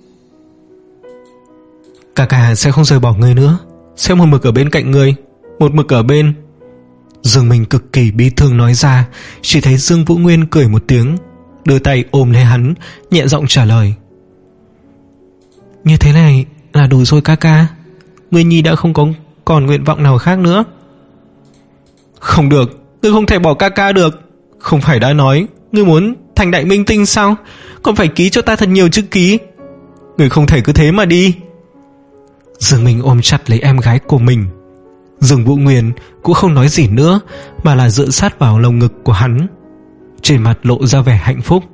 Ca ca sẽ không rời bỏ người nữa, sẽ một mực ở bên cạnh người, một mực ở bên. Dương Minh cực kỳ bi thương nói ra. Chỉ thấy Dương Vũ Nguyên cười một tiếng, đưa tay ôm lấy hắn, nhẹ giọng trả lời: như thế này là đủ rồi ca ca. Ngươi nhi đã không có còn nguyện vọng nào khác nữa. Không được, ngươi không thể bỏ ca ca được. Không phải đã nói ngươi muốn thành đại minh tinh sao? Còn phải ký cho ta thật nhiều chữ ký. Ngươi không thể cứ thế mà đi. Dương Minh ôm chặt lấy em gái của mình. Dương Vũ Nguyên cũng không nói gì nữa, mà là dựa sát vào lồng ngực của hắn, trên mặt lộ ra vẻ hạnh phúc.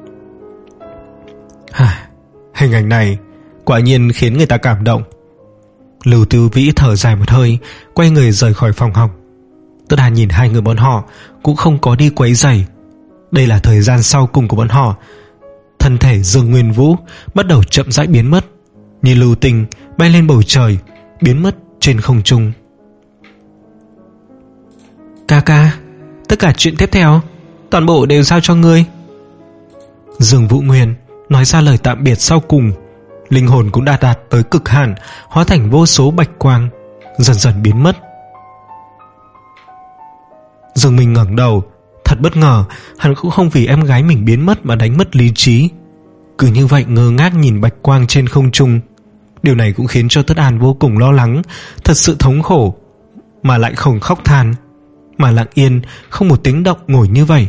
Hả, hình ảnh này quả nhiên khiến người ta cảm động. Lưu Tư Vĩ thở dài một hơi, quay người rời khỏi phòng học. Tất Hàn nhìn hai người bọn họ cũng không có đi quấy rầy. Đây là thời gian sau cùng của bọn họ. Thân thể Dương Nguyên Vũ bắt đầu chậm rãi biến mất, như lưu tình bay lên bầu trời, biến mất trên không trung. Ca ca, tất cả chuyện tiếp theo toàn bộ đều giao cho ngươi. Dương Vũ Nguyên nói ra lời tạm biệt sau cùng. Linh hồn cũng đã đạt tới cực hạn, hóa thành vô số bạch quang, dần dần biến mất. Dương Minh ngẩng đầu, thật bất ngờ. Hắn cũng không vì em gái mình biến mất mà đánh mất lý trí, cứ như vậy ngơ ngác nhìn bạch quang trên không trung. Điều này cũng khiến cho Tất An vô cùng lo lắng, thật sự thống khổ, mà lại không khóc than, mà lặng yên không một tiếng động ngồi như vậy.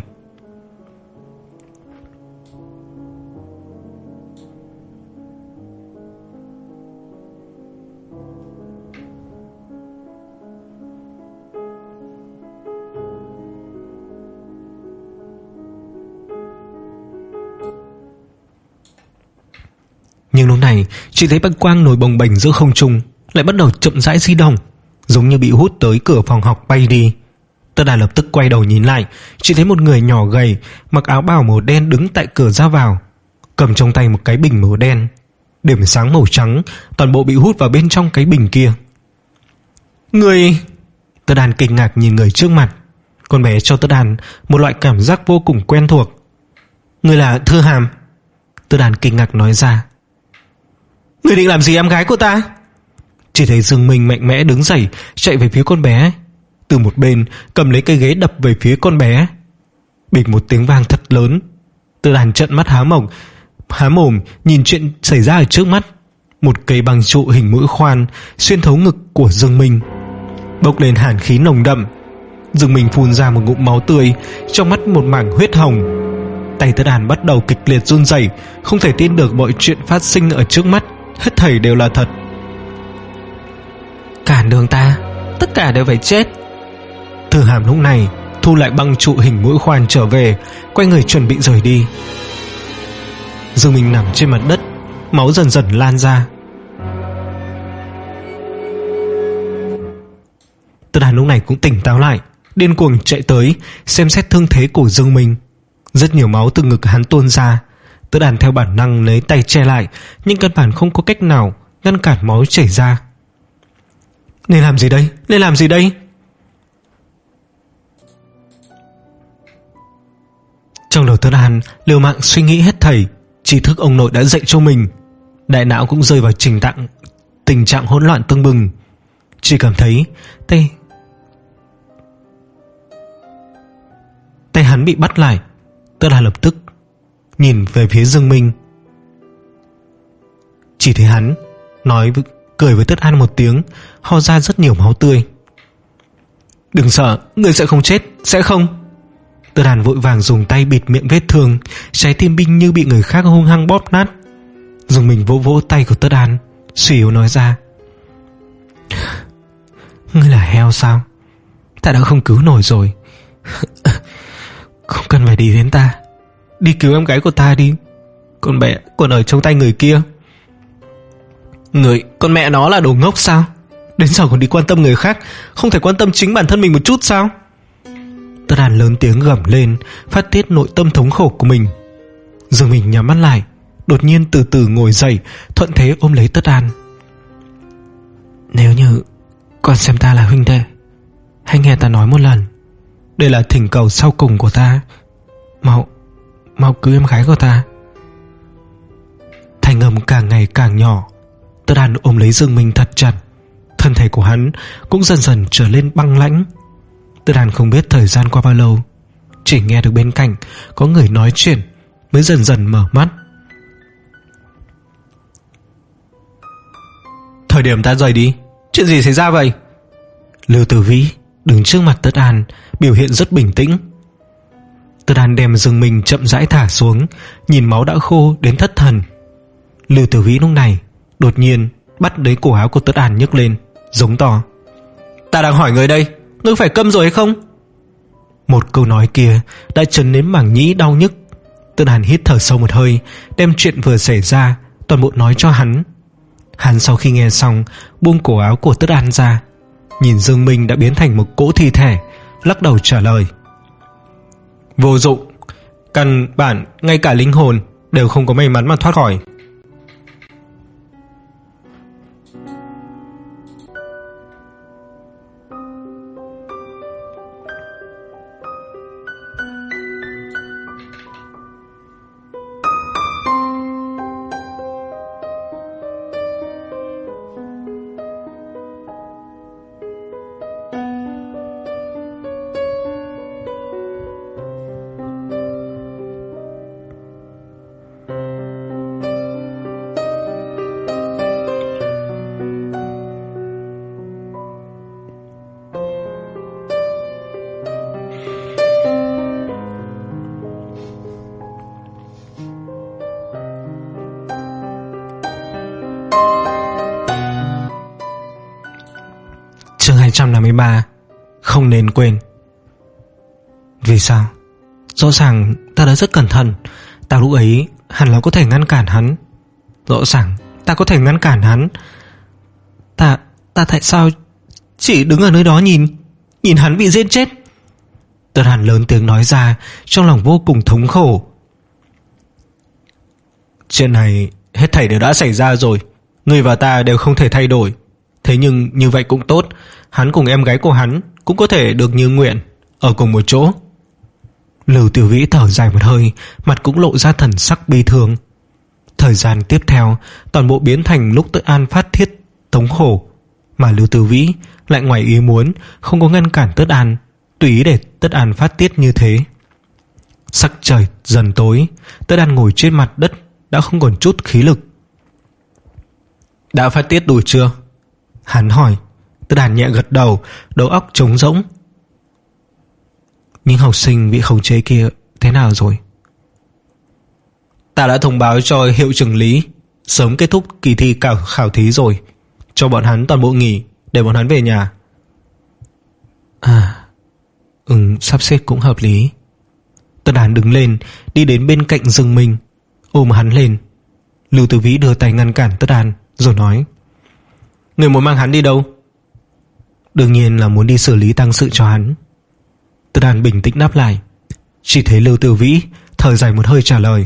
Nhưng lúc này chỉ thấy bạch quang nổi bồng bềnh giữa không trung lại bắt đầu chậm rãi di động, giống như bị hút tới cửa phòng học bay đi. Tất Đà lập tức quay đầu nhìn lại, chỉ thấy một người nhỏ gầy mặc áo bào màu đen đứng tại cửa ra vào, cầm trong tay một cái bình màu đen, điểm sáng màu trắng toàn bộ bị hút vào bên trong cái bình kia. Người... Tất Đàn kinh ngạc nhìn người trước mặt. Con bé cho Tất Đàn một loại cảm giác vô cùng quen thuộc. Người là Thư Hàm. Tất Đàn kinh ngạc nói ra. Người định làm gì em gái của ta? Chỉ thấy Dương Minh mạnh mẽ đứng dậy, chạy về phía con bé, từ một bên cầm lấy cây ghế đập về phía con bé. Bịch một tiếng vang thật lớn. Tất Đàn trợn mắt há mồm há mồm nhìn chuyện xảy ra ở trước mắt. Một cây băng trụ hình mũi khoan xuyên thấu ngực của Dương Minh, bốc lên hàn khí nồng đậm. Dương Minh phun ra một ngụm máu tươi, trong mắt một mảng huyết hồng. Tay Tất Đàn bắt đầu kịch liệt run rẩy, không thể tin được mọi chuyện phát sinh ở trước mắt, hết thảy đều là thật. Cản đường ta, tất cả đều phải chết. Thư Hàm lúc này thu lại băng trụ hình mũi khoan trở về, quay người chuẩn bị rời đi. Dương Minh nằm trên mặt đất, máu dần dần lan ra. Tất Đàn lúc này cũng tỉnh táo lại, điên cuồng chạy tới xem xét thương thế của Dương Minh. Rất nhiều máu từ ngực hắn tuôn ra. Tất Đàn theo bản năng lấy tay che lại, nhưng căn bản không có cách nào ngăn cản máu chảy ra. Nên làm gì đây? Nên làm gì đây? Trong đầu Tất Đàn liều mạng suy nghĩ hết thảy. Tri thức ông nội đã dạy cho mình, đại não cũng rơi vào trình tạng tình trạng hỗn loạn tưng bừng. Chỉ cảm thấy tay tay hắn bị bắt lại. Tất Đàn lập tức nhìn về phía Dương Minh. Chỉ thấy hắn nói với, cười với Tất An một tiếng, ho ra rất nhiều máu tươi. Đừng sợ, người sẽ không chết, sẽ không. Tất An vội vàng dùng tay bịt miệng vết thương, trái tim Binh như bị người khác hung hăng bóp nát. Dương Minh vỗ vỗ tay của Tất An, suy yếu nói ra: Ngươi là heo sao? Ta đã không cứu nổi rồi. Không cần phải đi đến ta, đi cứu em gái của ta đi. Con bé còn ở trong tay người kia. Người, con mẹ nó là đồ ngốc sao? Đến giờ còn đi quan tâm người khác, không thể quan tâm chính bản thân mình một chút sao? Tất Đàn lớn tiếng gầm lên, phát tiết nội tâm thống khổ của mình. Dương Minh nhắm mắt lại, đột nhiên từ từ ngồi dậy, thuận thế ôm lấy Tất Đàn. Nếu như con xem ta là huynh đệ, hãy nghe ta nói một lần. Đây là thỉnh cầu sau cùng của ta. Mau Mau cứu em gái của ta. Thanh âm càng ngày càng nhỏ. Tất Đàn ôm lấy Dương Minh thật chặt. Thân thể của hắn cũng dần dần trở lên băng lãnh. Tất Đàn không biết thời gian qua bao lâu, chỉ nghe được bên cạnh có người nói chuyện, mới dần dần mở mắt. Thời điểm ta rời đi, chuyện gì xảy ra vậy? Lưu Tử Vĩ đứng trước mặt Tất An, biểu hiện rất bình tĩnh. Tất An đem Dương Minh chậm rãi thả xuống, nhìn máu đã khô đến thất thần. Lưu Tử Vĩ lúc này đột nhiên bắt lấy cổ áo của Tất An nhấc lên, giống to: Ta đang hỏi người đây, ngươi phải câm rồi hay không? Một câu nói kia đã chấn đến mảng nhĩ đau nhức. Tất An hít thở sâu một hơi, đem chuyện vừa xảy ra toàn bộ nói cho hắn. Hắn sau khi nghe xong, buông cổ áo của Tất An ra, nhìn Dương Minh đã biến thành một cỗ thi thể, lắc đầu trả lời: Vô dụng, căn bản ngay cả linh hồn đều không có may mắn mà thoát khỏi. Chương hai trăm năm mươi ba. Không nên quên. Vì sao? Rõ ràng ta đã rất cẩn thận. Ta lúc ấy hẳn là có thể ngăn cản hắn. Rõ ràng ta có thể ngăn cản hắn. Ta Ta tại sao chỉ đứng ở nơi đó nhìn Nhìn hắn bị giết chết? Tất Hàn lớn tiếng nói ra, trong lòng vô cùng thống khổ. Chuyện này hết thảy đều đã xảy ra rồi, ngươi và ta đều không thể thay đổi. Thế nhưng như vậy cũng tốt, hắn cùng em gái của hắn cũng có thể được như nguyện, ở cùng một chỗ. Lưu Tiểu Vĩ thở dài một hơi, mặt cũng lộ ra thần sắc bi thương. Thời gian tiếp theo toàn bộ biến thành lúc Tất An phát thiết thống khổ, mà Lưu Tiểu Vĩ lại ngoài ý muốn không có ngăn cản Tất An, tùy ý để Tất An phát tiết như thế. Sắc trời dần tối, Tất An ngồi trên mặt đất đã không còn chút khí lực. Đã phát tiết đủ chưa? Hắn hỏi. Tất An nhẹ gật đầu, đầu óc trống rỗng. Nhưng học sinh bị khống chế kia thế nào rồi? Ta đã thông báo cho hiệu trưởng Lý sớm kết thúc kỳ thi khảo, khảo thí rồi, cho bọn hắn toàn bộ nghỉ để bọn hắn về nhà. À, ừ, sắp xếp cũng hợp lý. Tất An đứng lên, đi đến bên cạnh Dương Minh, ôm hắn lên. Lưu Tử Vĩ đưa tay ngăn cản Tất An, rồi nói: Người muốn mang hắn đi đâu? Đương nhiên là muốn đi xử lý tang sự cho hắn. Tất An bình tĩnh đáp lại. Chỉ thấy Lưu Tử Vĩ thở dài một hơi trả lời: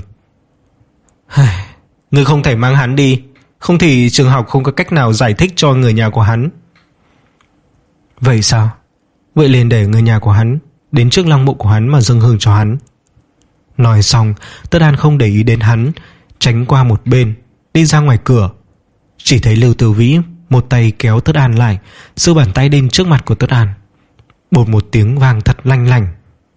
Ngươi không thể mang hắn đi, không thì trường học không có cách nào giải thích cho người nhà của hắn. Vậy sao? Vậy liền để người nhà của hắn đến trước lăng mộ của hắn mà dâng hương cho hắn. Nói xong, Tất An không để ý đến hắn, tránh qua một bên, đi ra ngoài cửa. Chỉ thấy Lưu Tử Vĩ một tay kéo Tất An lại, giơ bàn tay đến trước mặt của Tất An. Bột một tiếng vang thật lanh lảnh.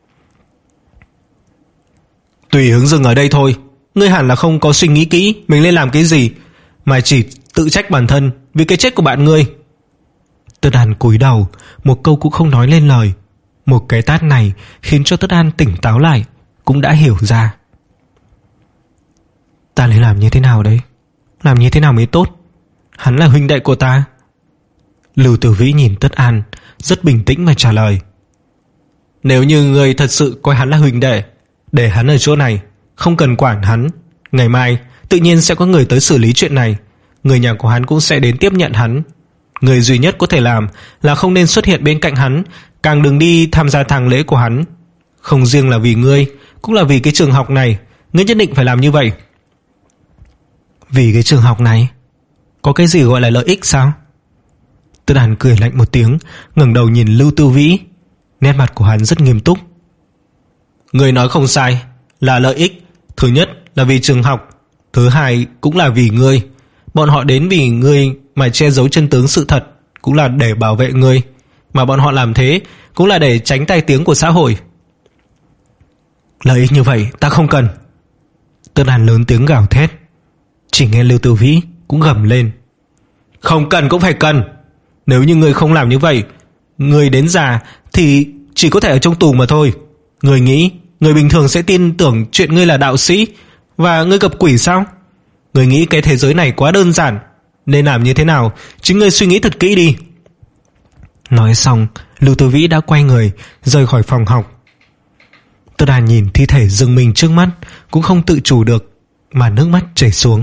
Tùy hứng dừng ở đây thôi. Ngươi hẳn là không có suy nghĩ kỹ mình nên làm cái gì, mà chỉ tự trách bản thân vì cái chết của bạn ngươi. Tất An cúi đầu, một câu cũng không nói lên lời. Một cái tát này khiến cho Tất An tỉnh táo lại, cũng đã hiểu ra. Ta nên làm như thế nào đấy? Làm như thế nào mới tốt? Hắn là huynh đệ của ta. Lưu Tử Vĩ nhìn Tất An, rất bình tĩnh mà trả lời: Nếu như ngươi thật sự coi hắn là huynh đệ, để hắn ở chỗ này, không cần quản hắn. Ngày mai tự nhiên sẽ có người tới xử lý chuyện này, người nhà của hắn cũng sẽ đến tiếp nhận hắn. Người duy nhất có thể làm là không nên xuất hiện bên cạnh hắn, càng đừng đi tham gia tang lễ của hắn. Không riêng là vì ngươi, cũng là vì cái trường học này, ngươi nhất định phải làm như vậy. Vì cái trường học này? Có cái gì gọi là lợi ích sao? Tất An cười lạnh một tiếng, ngẩng đầu nhìn Lưu Tử Vĩ. Nét mặt của hắn rất nghiêm túc. Ngươi nói không sai, là lợi ích. Thứ nhất là vì trường học, thứ hai cũng là vì ngươi. Bọn họ đến vì ngươi mà che giấu chân tướng sự thật, cũng là để bảo vệ ngươi. Mà bọn họ làm thế cũng là để tránh tai tiếng của xã hội. Lợi ích như vậy ta không cần. Tất An lớn tiếng gào thét. Chỉ nghe Lưu Tử Vĩ cũng gầm lên: Không cần cũng phải cần. Nếu như ngươi không làm như vậy, ngươi đến già thì chỉ có thể ở trong tù mà thôi. Ngươi nghĩ người bình thường sẽ tin tưởng chuyện ngươi là đạo sĩ và ngươi gặp quỷ sao? Ngươi nghĩ cái thế giới này quá đơn giản, nên làm như thế nào chính ngươi suy nghĩ thật kỹ đi. Nói xong, Lưu Tử Vĩ đã quay người rời khỏi phòng học. Tất An nhìn thi thể Dương Minh trước mắt, cũng không tự chủ được mà nước mắt chảy xuống.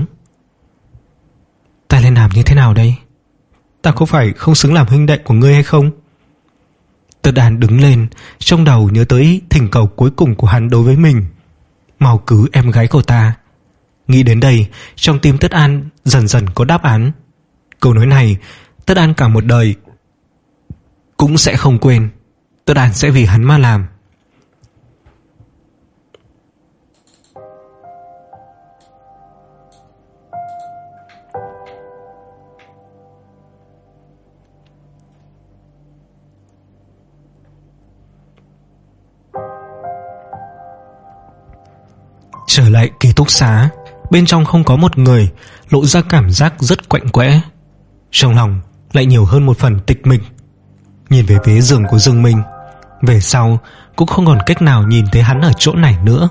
Ta nên làm như thế nào đây? Ta có phải không xứng làm huynh đệ của ngươi hay không? Tất An đứng lên, trong đầu nhớ tới thỉnh cầu cuối cùng của hắn đối với mình: Mau cứu em gái của ta. Nghĩ đến đây, trong tim Tất An dần dần có đáp án. Câu nói này Tất An cả một đời cũng sẽ không quên. Tất An sẽ vì hắn mà làm. Trở lại ký túc xá, bên trong không có một người, lộ ra cảm giác rất quạnh quẽ. Trong lòng lại nhiều hơn một phần tịch mịch. Nhìn về phía giường của Dương Minh, về sau cũng không còn cách nào nhìn thấy hắn ở chỗ này nữa.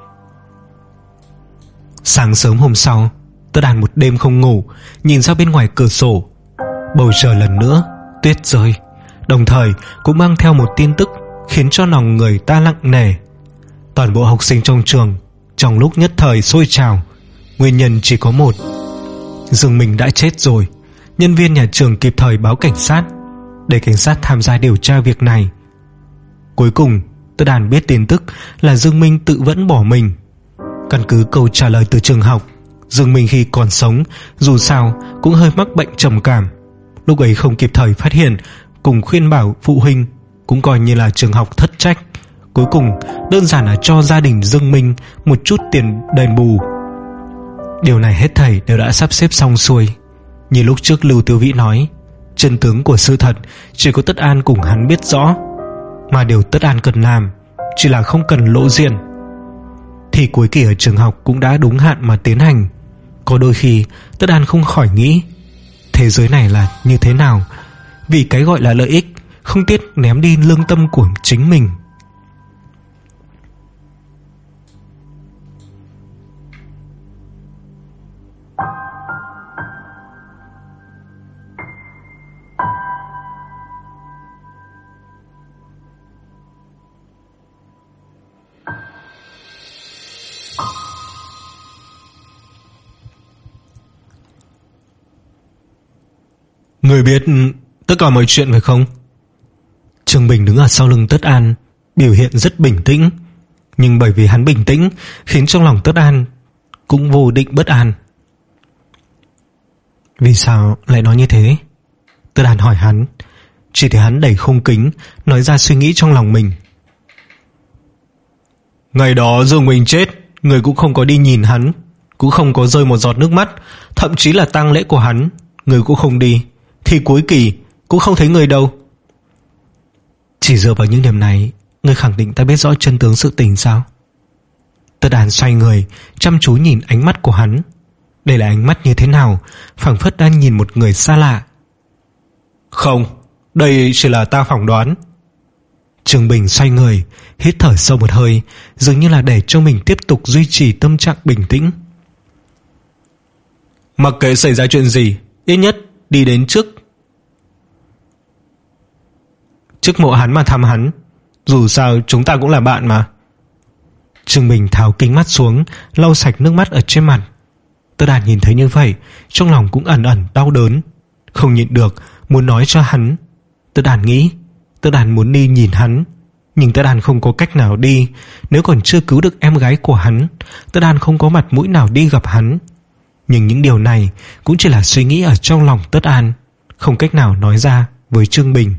Sáng sớm hôm sau, Tất An một đêm không ngủ, nhìn ra bên ngoài cửa sổ. Bầu trời lần nữa tuyết rơi, đồng thời cũng mang theo một tin tức khiến cho lòng người ta nặng nề. Toàn bộ học sinh trong trường trong lúc nhất thời sôi trào. Nguyên nhân chỉ có một: Dương Minh đã chết rồi. Nhân viên nhà trường kịp thời báo cảnh sát, để cảnh sát tham gia điều tra việc này. Cuối cùng Tất An biết tin tức là Dương Minh tự vẫn bỏ mình. Căn cứ câu trả lời từ trường học, Dương Minh khi còn sống dù sao cũng hơi mắc bệnh trầm cảm. Lúc ấy không kịp thời phát hiện cùng khuyên bảo phụ huynh, cũng coi như là trường học thất trách. Cuối cùng đơn giản là cho gia đình Dương Minh một chút tiền đền bù. Điều này hết thảy đều đã sắp xếp xong xuôi. Như lúc trước Lưu Tử Vĩ nói, chân tướng của sự thật chỉ có Tất An cùng hắn biết rõ. Mà điều Tất An cần làm chỉ là không cần lộ diện. Thì cuối kỳ ở trường học cũng đã đúng hạn mà tiến hành. Có đôi khi Tất An không khỏi nghĩ, thế giới này là như thế nào, vì cái gọi là lợi ích không tiếc ném đi lương tâm của chính mình. Người biết tất cả mọi chuyện phải không? Trương Bình đứng ở sau lưng Tất An, biểu hiện rất bình tĩnh, nhưng bởi vì hắn bình tĩnh khiến trong lòng Tất An cũng vô định bất an. Vì sao lại nói như thế? Tất An hỏi hắn. Chỉ thấy hắn đầy khung kính nói ra suy nghĩ trong lòng mình. Ngày đó Dương Minh chết, người cũng không có đi nhìn hắn, cũng không có rơi một giọt nước mắt, thậm chí là tang lễ của hắn người cũng không đi, thì cuối kỳ cũng không thấy người đâu. Chỉ dựa vào những điểm này, người khẳng định ta biết rõ chân tướng sự tình sao? Tất An xoay người chăm chú nhìn ánh mắt của hắn. Đây là ánh mắt như thế nào? Phảng phất đang nhìn một người xa lạ. Không, đây chỉ là ta phỏng đoán. Trương Bình xoay người, hít thở sâu một hơi, dường như là để cho mình tiếp tục duy trì tâm trạng bình tĩnh. Mặc kệ xảy ra chuyện gì, ít nhất đi đến trước trước mộ hắn mà thăm hắn. Dù sao chúng ta cũng là bạn mà. Trương Bình tháo kính mắt xuống, lau sạch nước mắt ở trên mặt. Tất An nhìn thấy như vậy, trong lòng cũng ẩn ẩn đau đớn, không nhịn được muốn nói cho hắn. Tất An nghĩ Tất An muốn đi nhìn hắn, nhưng Tất An không có cách nào đi. Nếu còn chưa cứu được em gái của hắn, Tất An không có mặt mũi nào đi gặp hắn. Nhưng những điều này cũng chỉ là suy nghĩ ở trong lòng Tất An, không cách nào nói ra với Trương Bình.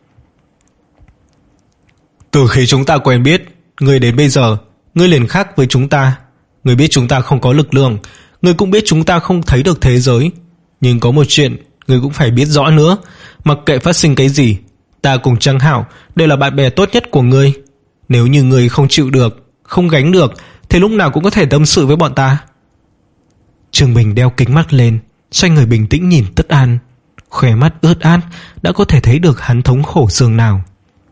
Từ khi chúng ta quen biết, ngươi đến bây giờ, ngươi liền khác với chúng ta. Ngươi biết chúng ta không có lực lượng, ngươi cũng biết chúng ta không thấy được thế giới. Nhưng có một chuyện ngươi cũng phải biết rõ nữa. Mặc kệ phát sinh cái gì, ta cùng Trang Hảo đều là bạn bè tốt nhất của ngươi. Nếu như ngươi không chịu được, không gánh được, thì lúc nào cũng có thể tâm sự với bọn ta. Trương Bình đeo kính mắt lên, xoay người bình tĩnh nhìn Tất An. Khóe mắt ướt át, đã có thể thấy được hắn thống khổ dường nào.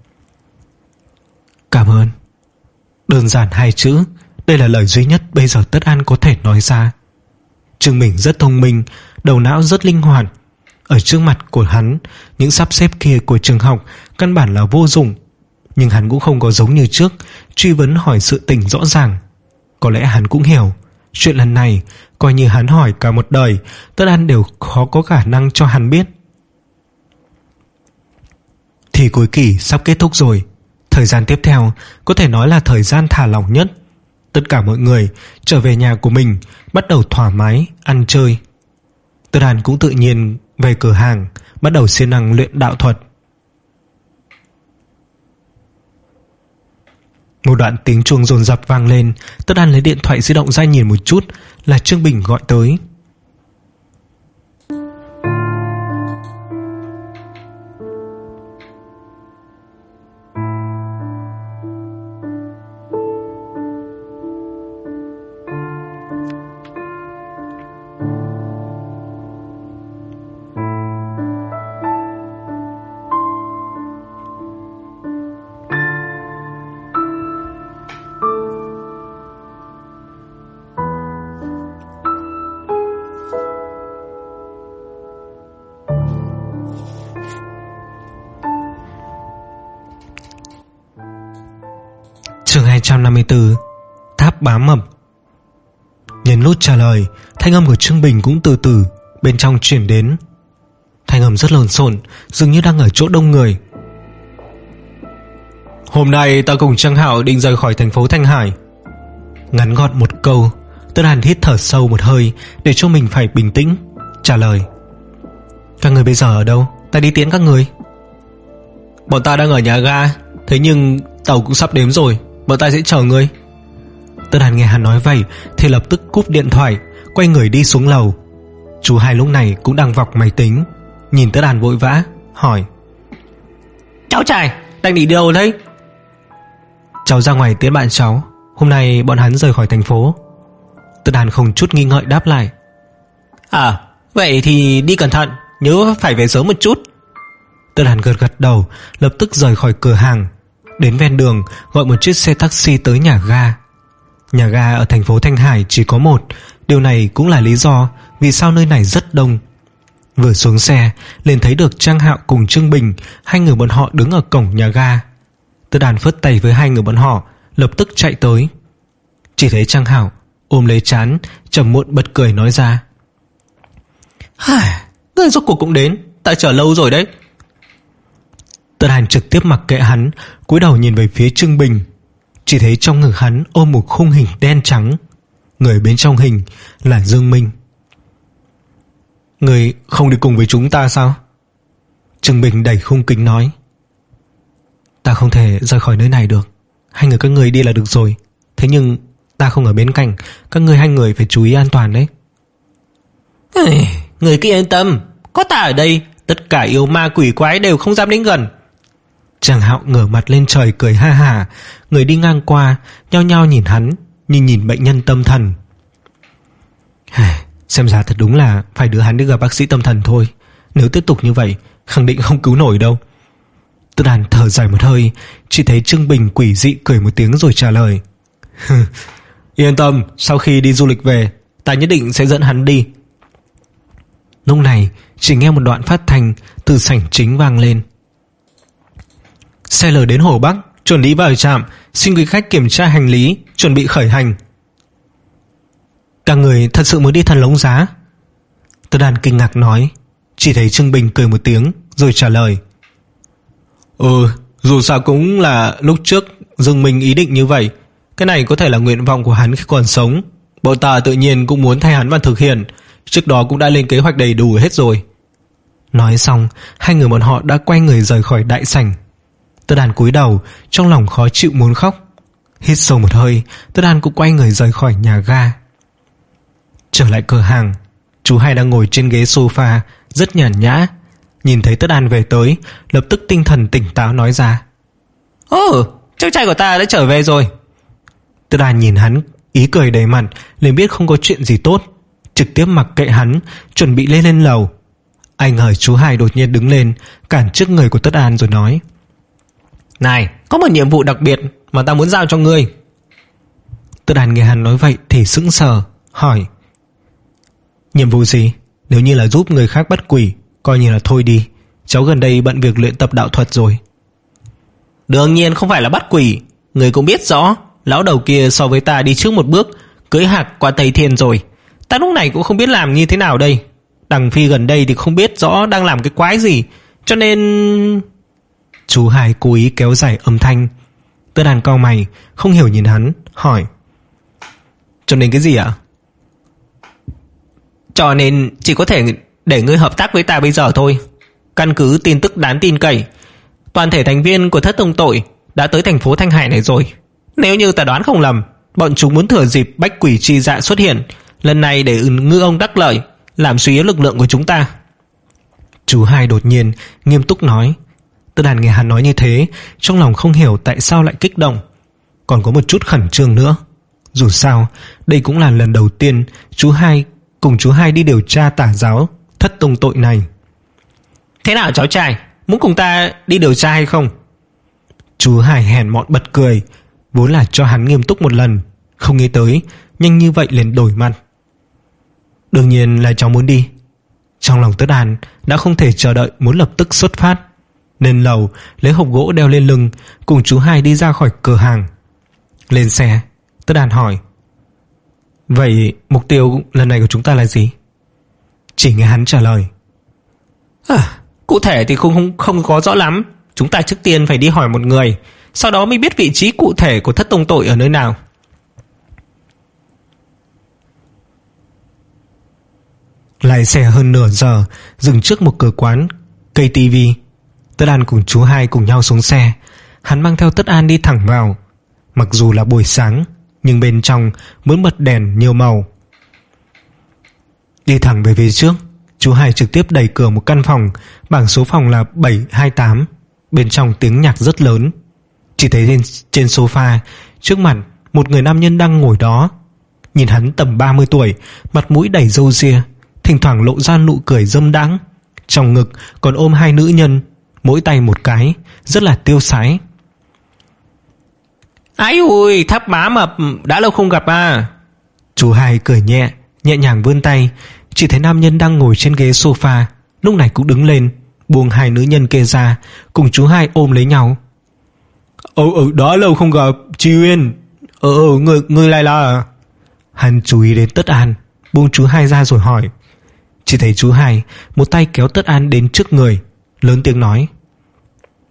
Cảm ơn. Đơn giản hai chữ, đây là lời duy nhất bây giờ Tất An có thể nói ra. Trương Bình rất thông minh, đầu não rất linh hoạt. Ở trước mặt của hắn, những sắp xếp kia của trường học căn bản là vô dụng. Nhưng hắn cũng không có giống như trước truy vấn hỏi sự tình rõ ràng. Có lẽ hắn cũng hiểu, chuyện lần này coi như hắn hỏi cả một đời, Tất An đều khó có khả năng cho hắn biết. Thì cuối kỳ sắp kết thúc rồi. Thời gian tiếp theo có thể nói là thời gian thả lỏng nhất. Tất cả mọi người trở về nhà của mình, bắt đầu thoải mái ăn chơi. Tất An cũng tự nhiên về cửa hàng, bắt đầu siêng năng luyện đạo thuật. Một đoạn tiếng chuông dồn dập vang lên. Tất An lấy điện thoại di động ra nhìn một chút, là Trương Bình gọi tới. Chương hai trăm năm mươi tư. Tháp bám mập. Nhấn nút trả lời, thanh âm của Trương Bình cũng từ từ bên trong chuyển đến. Thanh âm rất lộn xộn, dường như đang ở chỗ đông người. Hôm nay ta cùng Trang Hạo định rời khỏi thành phố Thanh Hải. Ngắn gọn một câu. Tất An hít thở sâu một hơi để cho mình phải bình tĩnh, trả lời. Các người bây giờ ở đâu? Ta đi tiễn các người. Bọn ta đang ở nhà ga, thế nhưng tàu cũng sắp đến rồi, bọn ta sẽ chờ ngươi. Tất An nghe hắn nói vậy thì lập tức cúp điện thoại, quay người đi xuống lầu. Chú Hai lúc này cũng đang vọc máy tính, nhìn Tất An vội vã hỏi: Cháu trai đang đi đâu đấy? Cháu ra ngoài tiễn bạn cháu, hôm nay bọn hắn rời khỏi thành phố. Tất An không chút nghi ngợi đáp lại. À, vậy thì đi cẩn thận, nhớ phải về sớm một chút. Tất An gật gật đầu, lập tức rời khỏi cửa hàng. Đến ven đường gọi một chiếc xe taxi tới nhà ga. Nhà ga ở thành phố Thanh Hải chỉ có một. Điều này cũng là lý do vì sao nơi này rất đông. Vừa xuống xe liền thấy được Trang Hạo cùng Trương Bình, hai người bọn họ đứng ở cổng nhà ga. Tất An phất tay với hai người bọn họ, lập tức chạy tới. Chỉ thấy Trang Hạo ôm lấy trán, trầm muộn bật cười nói ra: Ngươi rốt cuộc cũng đến, ta chờ lâu rồi đấy. Tất Hàn trực tiếp mặc kệ hắn, cúi đầu nhìn về phía Trương Bình. Chỉ thấy trong ngực hắn ôm một khung hình đen trắng. Người bên trong hình là Dương Minh. Người không đi cùng với chúng ta sao? Trương Bình đẩy khung kính nói. Ta không thể rời khỏi nơi này được. Hai người các người đi là được rồi. Thế nhưng ta không ở bên cạnh. Các người hai người phải chú ý an toàn đấy. Ê, người cứ yên tâm, có ta ở đây, tất cả yêu ma quỷ quái đều không dám đến gần. Chàng Hạo ngửa mặt lên trời cười ha hả. Người đi ngang qua nhao nhao nhìn hắn như nhìn bệnh nhân tâm thần. Xem ra thật đúng là phải đưa hắn đi gặp bác sĩ tâm thần thôi. Nếu tiếp tục như vậy khẳng định không cứu nổi đâu. Tất Hàn thở dài một hơi. Chỉ thấy Trương Bình quỷ dị cười một tiếng rồi trả lời. Yên tâm, sau khi đi du lịch về, ta nhất định sẽ dẫn hắn đi. Lúc này chỉ nghe một đoạn phát thanh từ sảnh chính vang lên. Xe lở đến Hồ Bắc, chuẩn bị vào trạm, xin quý khách kiểm tra hành lý, chuẩn bị khởi hành. Các người thật sự mới đi Thần Lống Giá? Tất Đàn kinh ngạc nói. Chỉ thấy Trương Bình cười một tiếng rồi trả lời. Ừ, dù sao cũng là lúc trước Dương Minh ý định như vậy. Cái này có thể là nguyện vọng của hắn khi còn sống. Bọn ta tự nhiên cũng muốn thay hắn mà thực hiện. Trước đó cũng đã lên kế hoạch đầy đủ hết rồi. Nói xong, hai người bọn họ đã quay người rời khỏi đại sảnh. Tất Đàn cúi đầu, trong lòng khó chịu muốn khóc. Hít sâu một hơi, Tất Đàn cũng quay người rời khỏi nhà ga. Trở lại cửa hàng, chú Hai đang ngồi trên ghế sofa rất nhàn nhã. Nhìn thấy Tất Đàn về tới, lập tức tinh thần tỉnh táo nói ra. Ồ, cháu trai của ta đã trở về rồi. Tất Đàn nhìn hắn, ý cười đầy mặt, liền biết không có chuyện gì tốt, trực tiếp mặc kệ hắn, chuẩn bị lên lên lầu. Ai ngờ chú Hai đột nhiên đứng lên, cản trước người của Tất Đàn rồi nói. Này, có một nhiệm vụ đặc biệt mà ta muốn giao cho ngươi. Tất Đàn nghe hắn nói vậy thì sững sờ, hỏi. Nhiệm vụ gì? Nếu như là giúp người khác bắt quỷ, coi như là thôi đi. Cháu gần đây bận việc luyện tập đạo thuật rồi. Đương nhiên không phải là bắt quỷ. Người cũng biết rõ, lão đầu kia so với ta đi trước một bước, cưỡi hạc qua Tây Thiên rồi. Ta lúc này cũng không biết làm như thế nào đây. Đằng Phi gần đây thì không biết rõ đang làm cái quái gì, cho nên... Chú Hai cố ý kéo dài âm thanh. Tất Đàn cau mày, không hiểu nhìn hắn, hỏi. Cho nên cái gì ạ? Cho nên chỉ có thể để ngươi hợp tác với ta bây giờ thôi. Căn cứ tin tức đáng tin cậy, toàn thể thành viên của Thất Tông Tội đã tới thành phố Thanh Hải này rồi. Nếu như ta đoán không lầm, bọn chúng muốn thừa dịp bách quỷ chi dạ xuất hiện lần này để ngư ông đắc lợi, làm suy yếu lực lượng của chúng ta. Chú Hai đột nhiên nghiêm túc nói. Tất Đàn nghe hắn nói như thế, trong lòng không hiểu tại sao lại kích động, còn có một chút khẩn trương nữa. Dù sao đây cũng là lần đầu tiên chú Hai cùng chú Hai đi điều tra tà giáo Thất Tông Tội này. Thế nào cháu trai, muốn cùng ta đi điều tra hay không? Chú Hai hèn mọn bật cười, vốn là cho hắn nghiêm túc một lần, không nghĩ tới nhanh như vậy liền đổi mặt. Đương nhiên là cháu muốn đi. Trong lòng Tất Đàn đã không thể chờ đợi, muốn lập tức xuất phát. Lên lầu lấy hộp gỗ đeo lên lưng, cùng chú Hai đi ra khỏi cửa hàng. Lên xe, Tất Đàn hỏi. Vậy mục tiêu lần này của chúng ta là gì? Chỉ nghe hắn trả lời. À, cụ thể thì không, không, không có rõ lắm. Chúng ta trước tiên phải đi hỏi một người, sau đó mới biết vị trí cụ thể của Thất Tông Tội ở nơi nào. Lái xe hơn nửa giờ, dừng trước một cửa quán ca tê vê. Tất An cùng chú Hai cùng nhau xuống xe. Hắn mang theo Tất An đi thẳng vào. Mặc dù là buổi sáng, nhưng bên trong vẫn bật đèn nhiều màu. Đi thẳng về phía trước, chú Hai trực tiếp đẩy cửa một căn phòng, bảng số phòng là bảy hai tám. Bên trong tiếng nhạc rất lớn. Chỉ thấy trên, trên sofa trước mặt một người nam nhân đang ngồi đó. Nhìn hắn tầm ba mươi tuổi, mặt mũi đầy râu ria, thỉnh thoảng lộ ra nụ cười dâm đãng. Trong ngực còn ôm hai nữ nhân, mỗi tay một cái, rất là tiêu sái. Ái ui, Tháp Má Mập, đã lâu không gặp à. Chú Hai cười nhẹ, nhẹ nhàng vươn tay. Chỉ thấy nam nhân đang ngồi trên ghế sofa lúc này cũng đứng lên, buông hai nữ nhân kia ra, cùng chú Hai ôm lấy nhau. Ờ, ờ đã lâu không gặp, chị Uyên. Ờ, ờ người, người lại là... Hắn chú ý đến Tất An, buông chú Hai ra rồi hỏi. Chỉ thấy chú Hai một tay kéo Tất An đến trước người, lớn tiếng nói.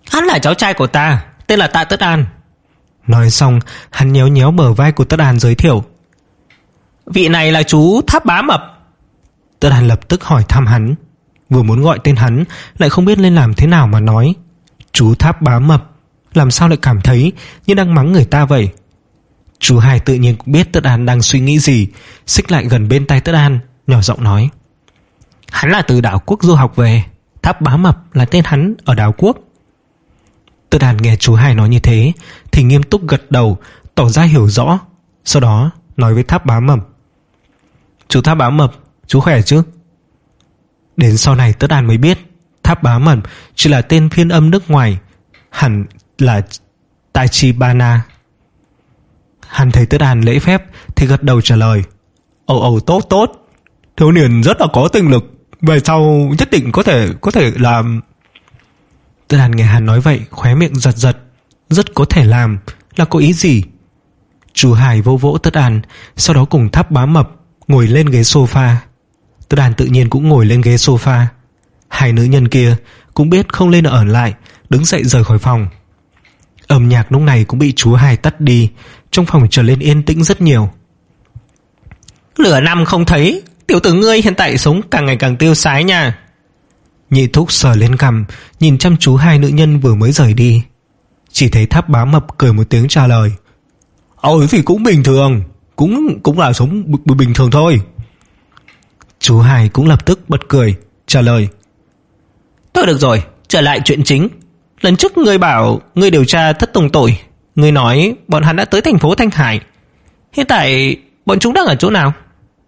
Hắn là cháu trai của ta, tên là Tạ Tất An. Nói xong, hắn nhéo nhéo bờ vai của Tất An giới thiệu. Vị này là chú Tháp Bá Mập. Tất An lập tức hỏi thăm hắn. Vừa muốn gọi tên hắn, lại không biết nên làm thế nào mà nói. Chú Tháp Bá Mập, làm sao lại cảm thấy như đang mắng người ta vậy? Chú Hai tự nhiên cũng biết Tất An đang suy nghĩ gì, xích lại gần bên tai Tất An, nhỏ giọng nói. Hắn là từ đảo quốc du học về. Tháp Bá Mập là tên hắn ở đảo quốc. Tất An nghe chú Hai nói như thế thì nghiêm túc gật đầu, tỏ ra hiểu rõ. Sau đó nói với Tháp Bá Mập. Chú Tháp Bá Mập, chú khỏe chứ? Đến sau này Tất An mới biết Tháp Bá Mập chỉ là tên phiên âm nước ngoài, hẳn là Tachibana. Hắn thấy Tất An lễ phép thì gật đầu trả lời. Ồ ồ tốt tốt, thiếu niên rất là có tinh lực, về sau nhất định có thể có thể làm. Tất An nghe hắn nói vậy, khóe miệng giật giật. Rất có thể làm là có ý gì? Chú Hải vỗ vỗ Tất An, sau đó cùng Tháp Bá Mập ngồi lên ghế sofa. Tất An tự nhiên cũng ngồi lên ghế sofa. Hai nữ nhân kia cũng biết không nên ở lại, đứng dậy rời khỏi phòng. Âm nhạc lúc này cũng bị chú Hai tắt đi, trong phòng trở lên yên tĩnh rất nhiều. Lửa năm không thấy, tiểu tử ngươi hiện tại sống càng ngày càng tiêu sái nha. Nhị thúc sờ lên cằm, nhìn chăm chú hai nữ nhân vừa mới rời đi. Chỉ thấy Tháp Bá Mập cười một tiếng trả lời. Ôi thì cũng bình thường, Cũng cũng là sống b- bình thường thôi. Chú Hai cũng lập tức bật cười trả lời. Thôi được rồi, trở lại chuyện chính. Lần trước ngươi bảo ngươi điều tra thất tùng tội, ngươi nói bọn hắn đã tới thành phố Thanh Hải. Hiện tại bọn chúng đang ở chỗ nào?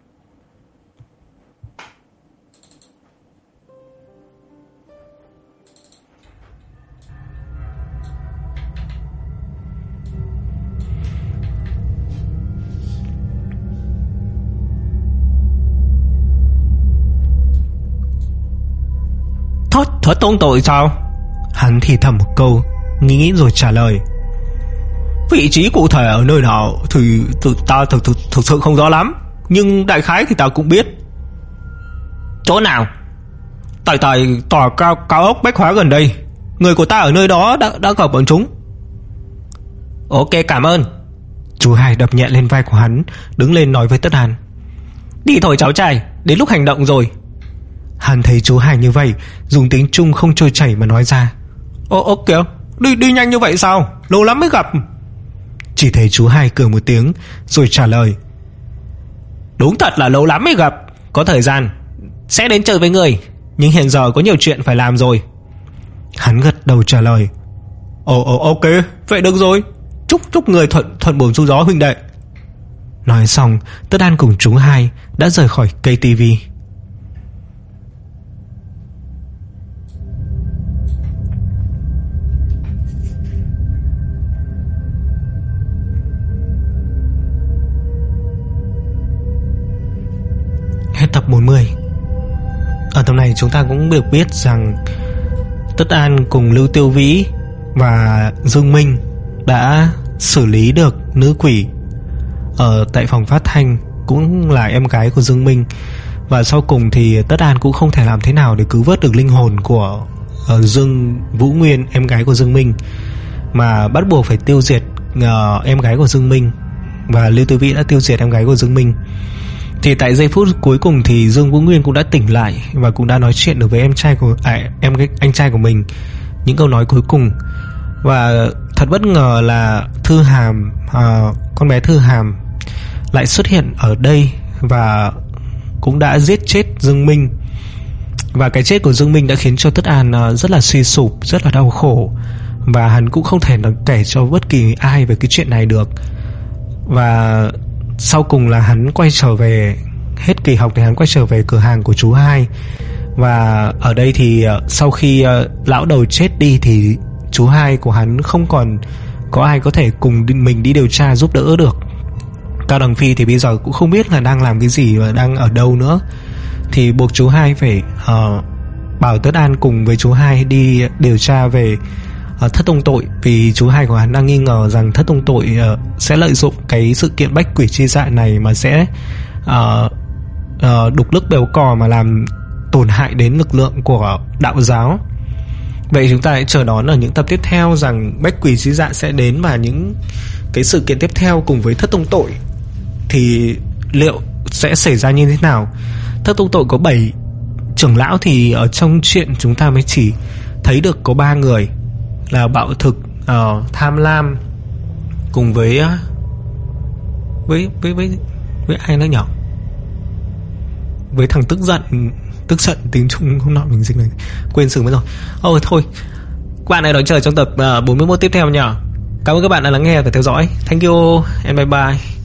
Thất thất tùng tội sao? Hắn thì thầm một câu, nghĩ nghĩ rồi trả lời. Vị trí cụ thể ở nơi nào thì ta thực, thực, thực sự không rõ lắm, nhưng đại khái thì ta cũng biết. Chỗ nào? Tại tại tòa cao, cao ốc bách hóa gần đây. Người của ta ở nơi đó đã, đã gặp bọn chúng. Ok, cảm ơn. Chú Hai đập nhẹ lên vai của hắn, đứng lên nói với Tất An. Đi thôi cháu trai, đến lúc hành động rồi. Hắn thấy chú Hai như vậy, dùng tiếng Trung không trôi chảy mà nói ra. Ô ô kìa, đi đi nhanh như vậy sao? Lâu lắm mới gặp. Chỉ thấy chú Hai cười một tiếng rồi trả lời. Đúng thật là lâu lắm mới gặp. Có thời gian sẽ đến chơi với người, nhưng hiện giờ có nhiều chuyện phải làm rồi. Hắn gật đầu trả lời. Ồ ồ ok, vậy được rồi. Chúc chúc người thuận thuận buồm xuôi gió huynh đệ. Nói xong, Tất An cùng chú Hai đã rời khỏi cây tivi. Hết tập bốn mươi. Ở tập này chúng ta cũng được biết rằng Tất An cùng Lưu Tiêu Vĩ và Dương Minh đã xử lý được nữ quỷ ở tại phòng phát thanh, cũng là em gái của Dương Minh. Và sau cùng thì Tất An cũng không thể làm thế nào để cứu vớt được linh hồn của uh, Dương Vũ Nguyên, em gái của Dương Minh, mà bắt buộc phải tiêu diệt uh, em gái của Dương Minh. Và Lưu Tiêu Vĩ đã tiêu diệt em gái của Dương Minh. Thì tại giây phút cuối cùng thì Dương Vũ Nguyên cũng đã tỉnh lại và cũng đã nói chuyện được với em trai của à, em anh trai của mình, những câu nói cuối cùng. Và thật bất ngờ là Thư Hàm, à, con bé Thư Hàm lại xuất hiện ở đây và cũng đã giết chết Dương Minh. Và cái chết của Dương Minh đã khiến cho Tất An rất là suy sụp, rất là đau khổ, và hắn cũng không thể nào kể cho bất kỳ ai về cái chuyện này được. Và sau cùng là hắn quay trở về, hết kỳ học thì hắn quay trở về cửa hàng của chú Hai. Và ở đây thì sau khi lão đầu chết đi thì chú Hai của hắn không còn có ai có thể cùng mình đi điều tra giúp đỡ được. Cao Đằng Phi thì bây giờ cũng không biết là đang làm cái gì và đang ở đâu nữa, thì buộc chú Hai phải uh, bảo Tất An cùng với chú Hai đi điều tra về uh, thất tông tội. Vì chú Hai của hắn đang nghi ngờ rằng thất tông tội uh, sẽ lợi dụng cái sự kiện bách quỷ chi dạ này mà sẽ uh, uh, đục lức béo cò mà làm tổn hại đến lực lượng của đạo giáo. Vậy chúng ta hãy chờ đón ở những tập tiếp theo rằng Bách Quỷ Chí Dạ sẽ đến, và những cái sự kiện tiếp theo cùng với Thất Tông Tội thì liệu sẽ xảy ra như thế nào. Thất Tông Tội có bảy trưởng lão thì ở trong chuyện chúng ta mới chỉ thấy được có ba người là Bạo Thực, uh, Tham Lam cùng với uh, với với với với ai nữa nhỉ? Với thằng Tức Giận. Tức Giận tiếng Trung không nọ mình dịch này quên sừng mất rồi. Ôi thôi, các bạn hãy đón chờ trong tập uh, bốn mươi mốt tiếp theo nhỉ. Cảm ơn các bạn đã lắng nghe và theo dõi. Thank you and bye bye.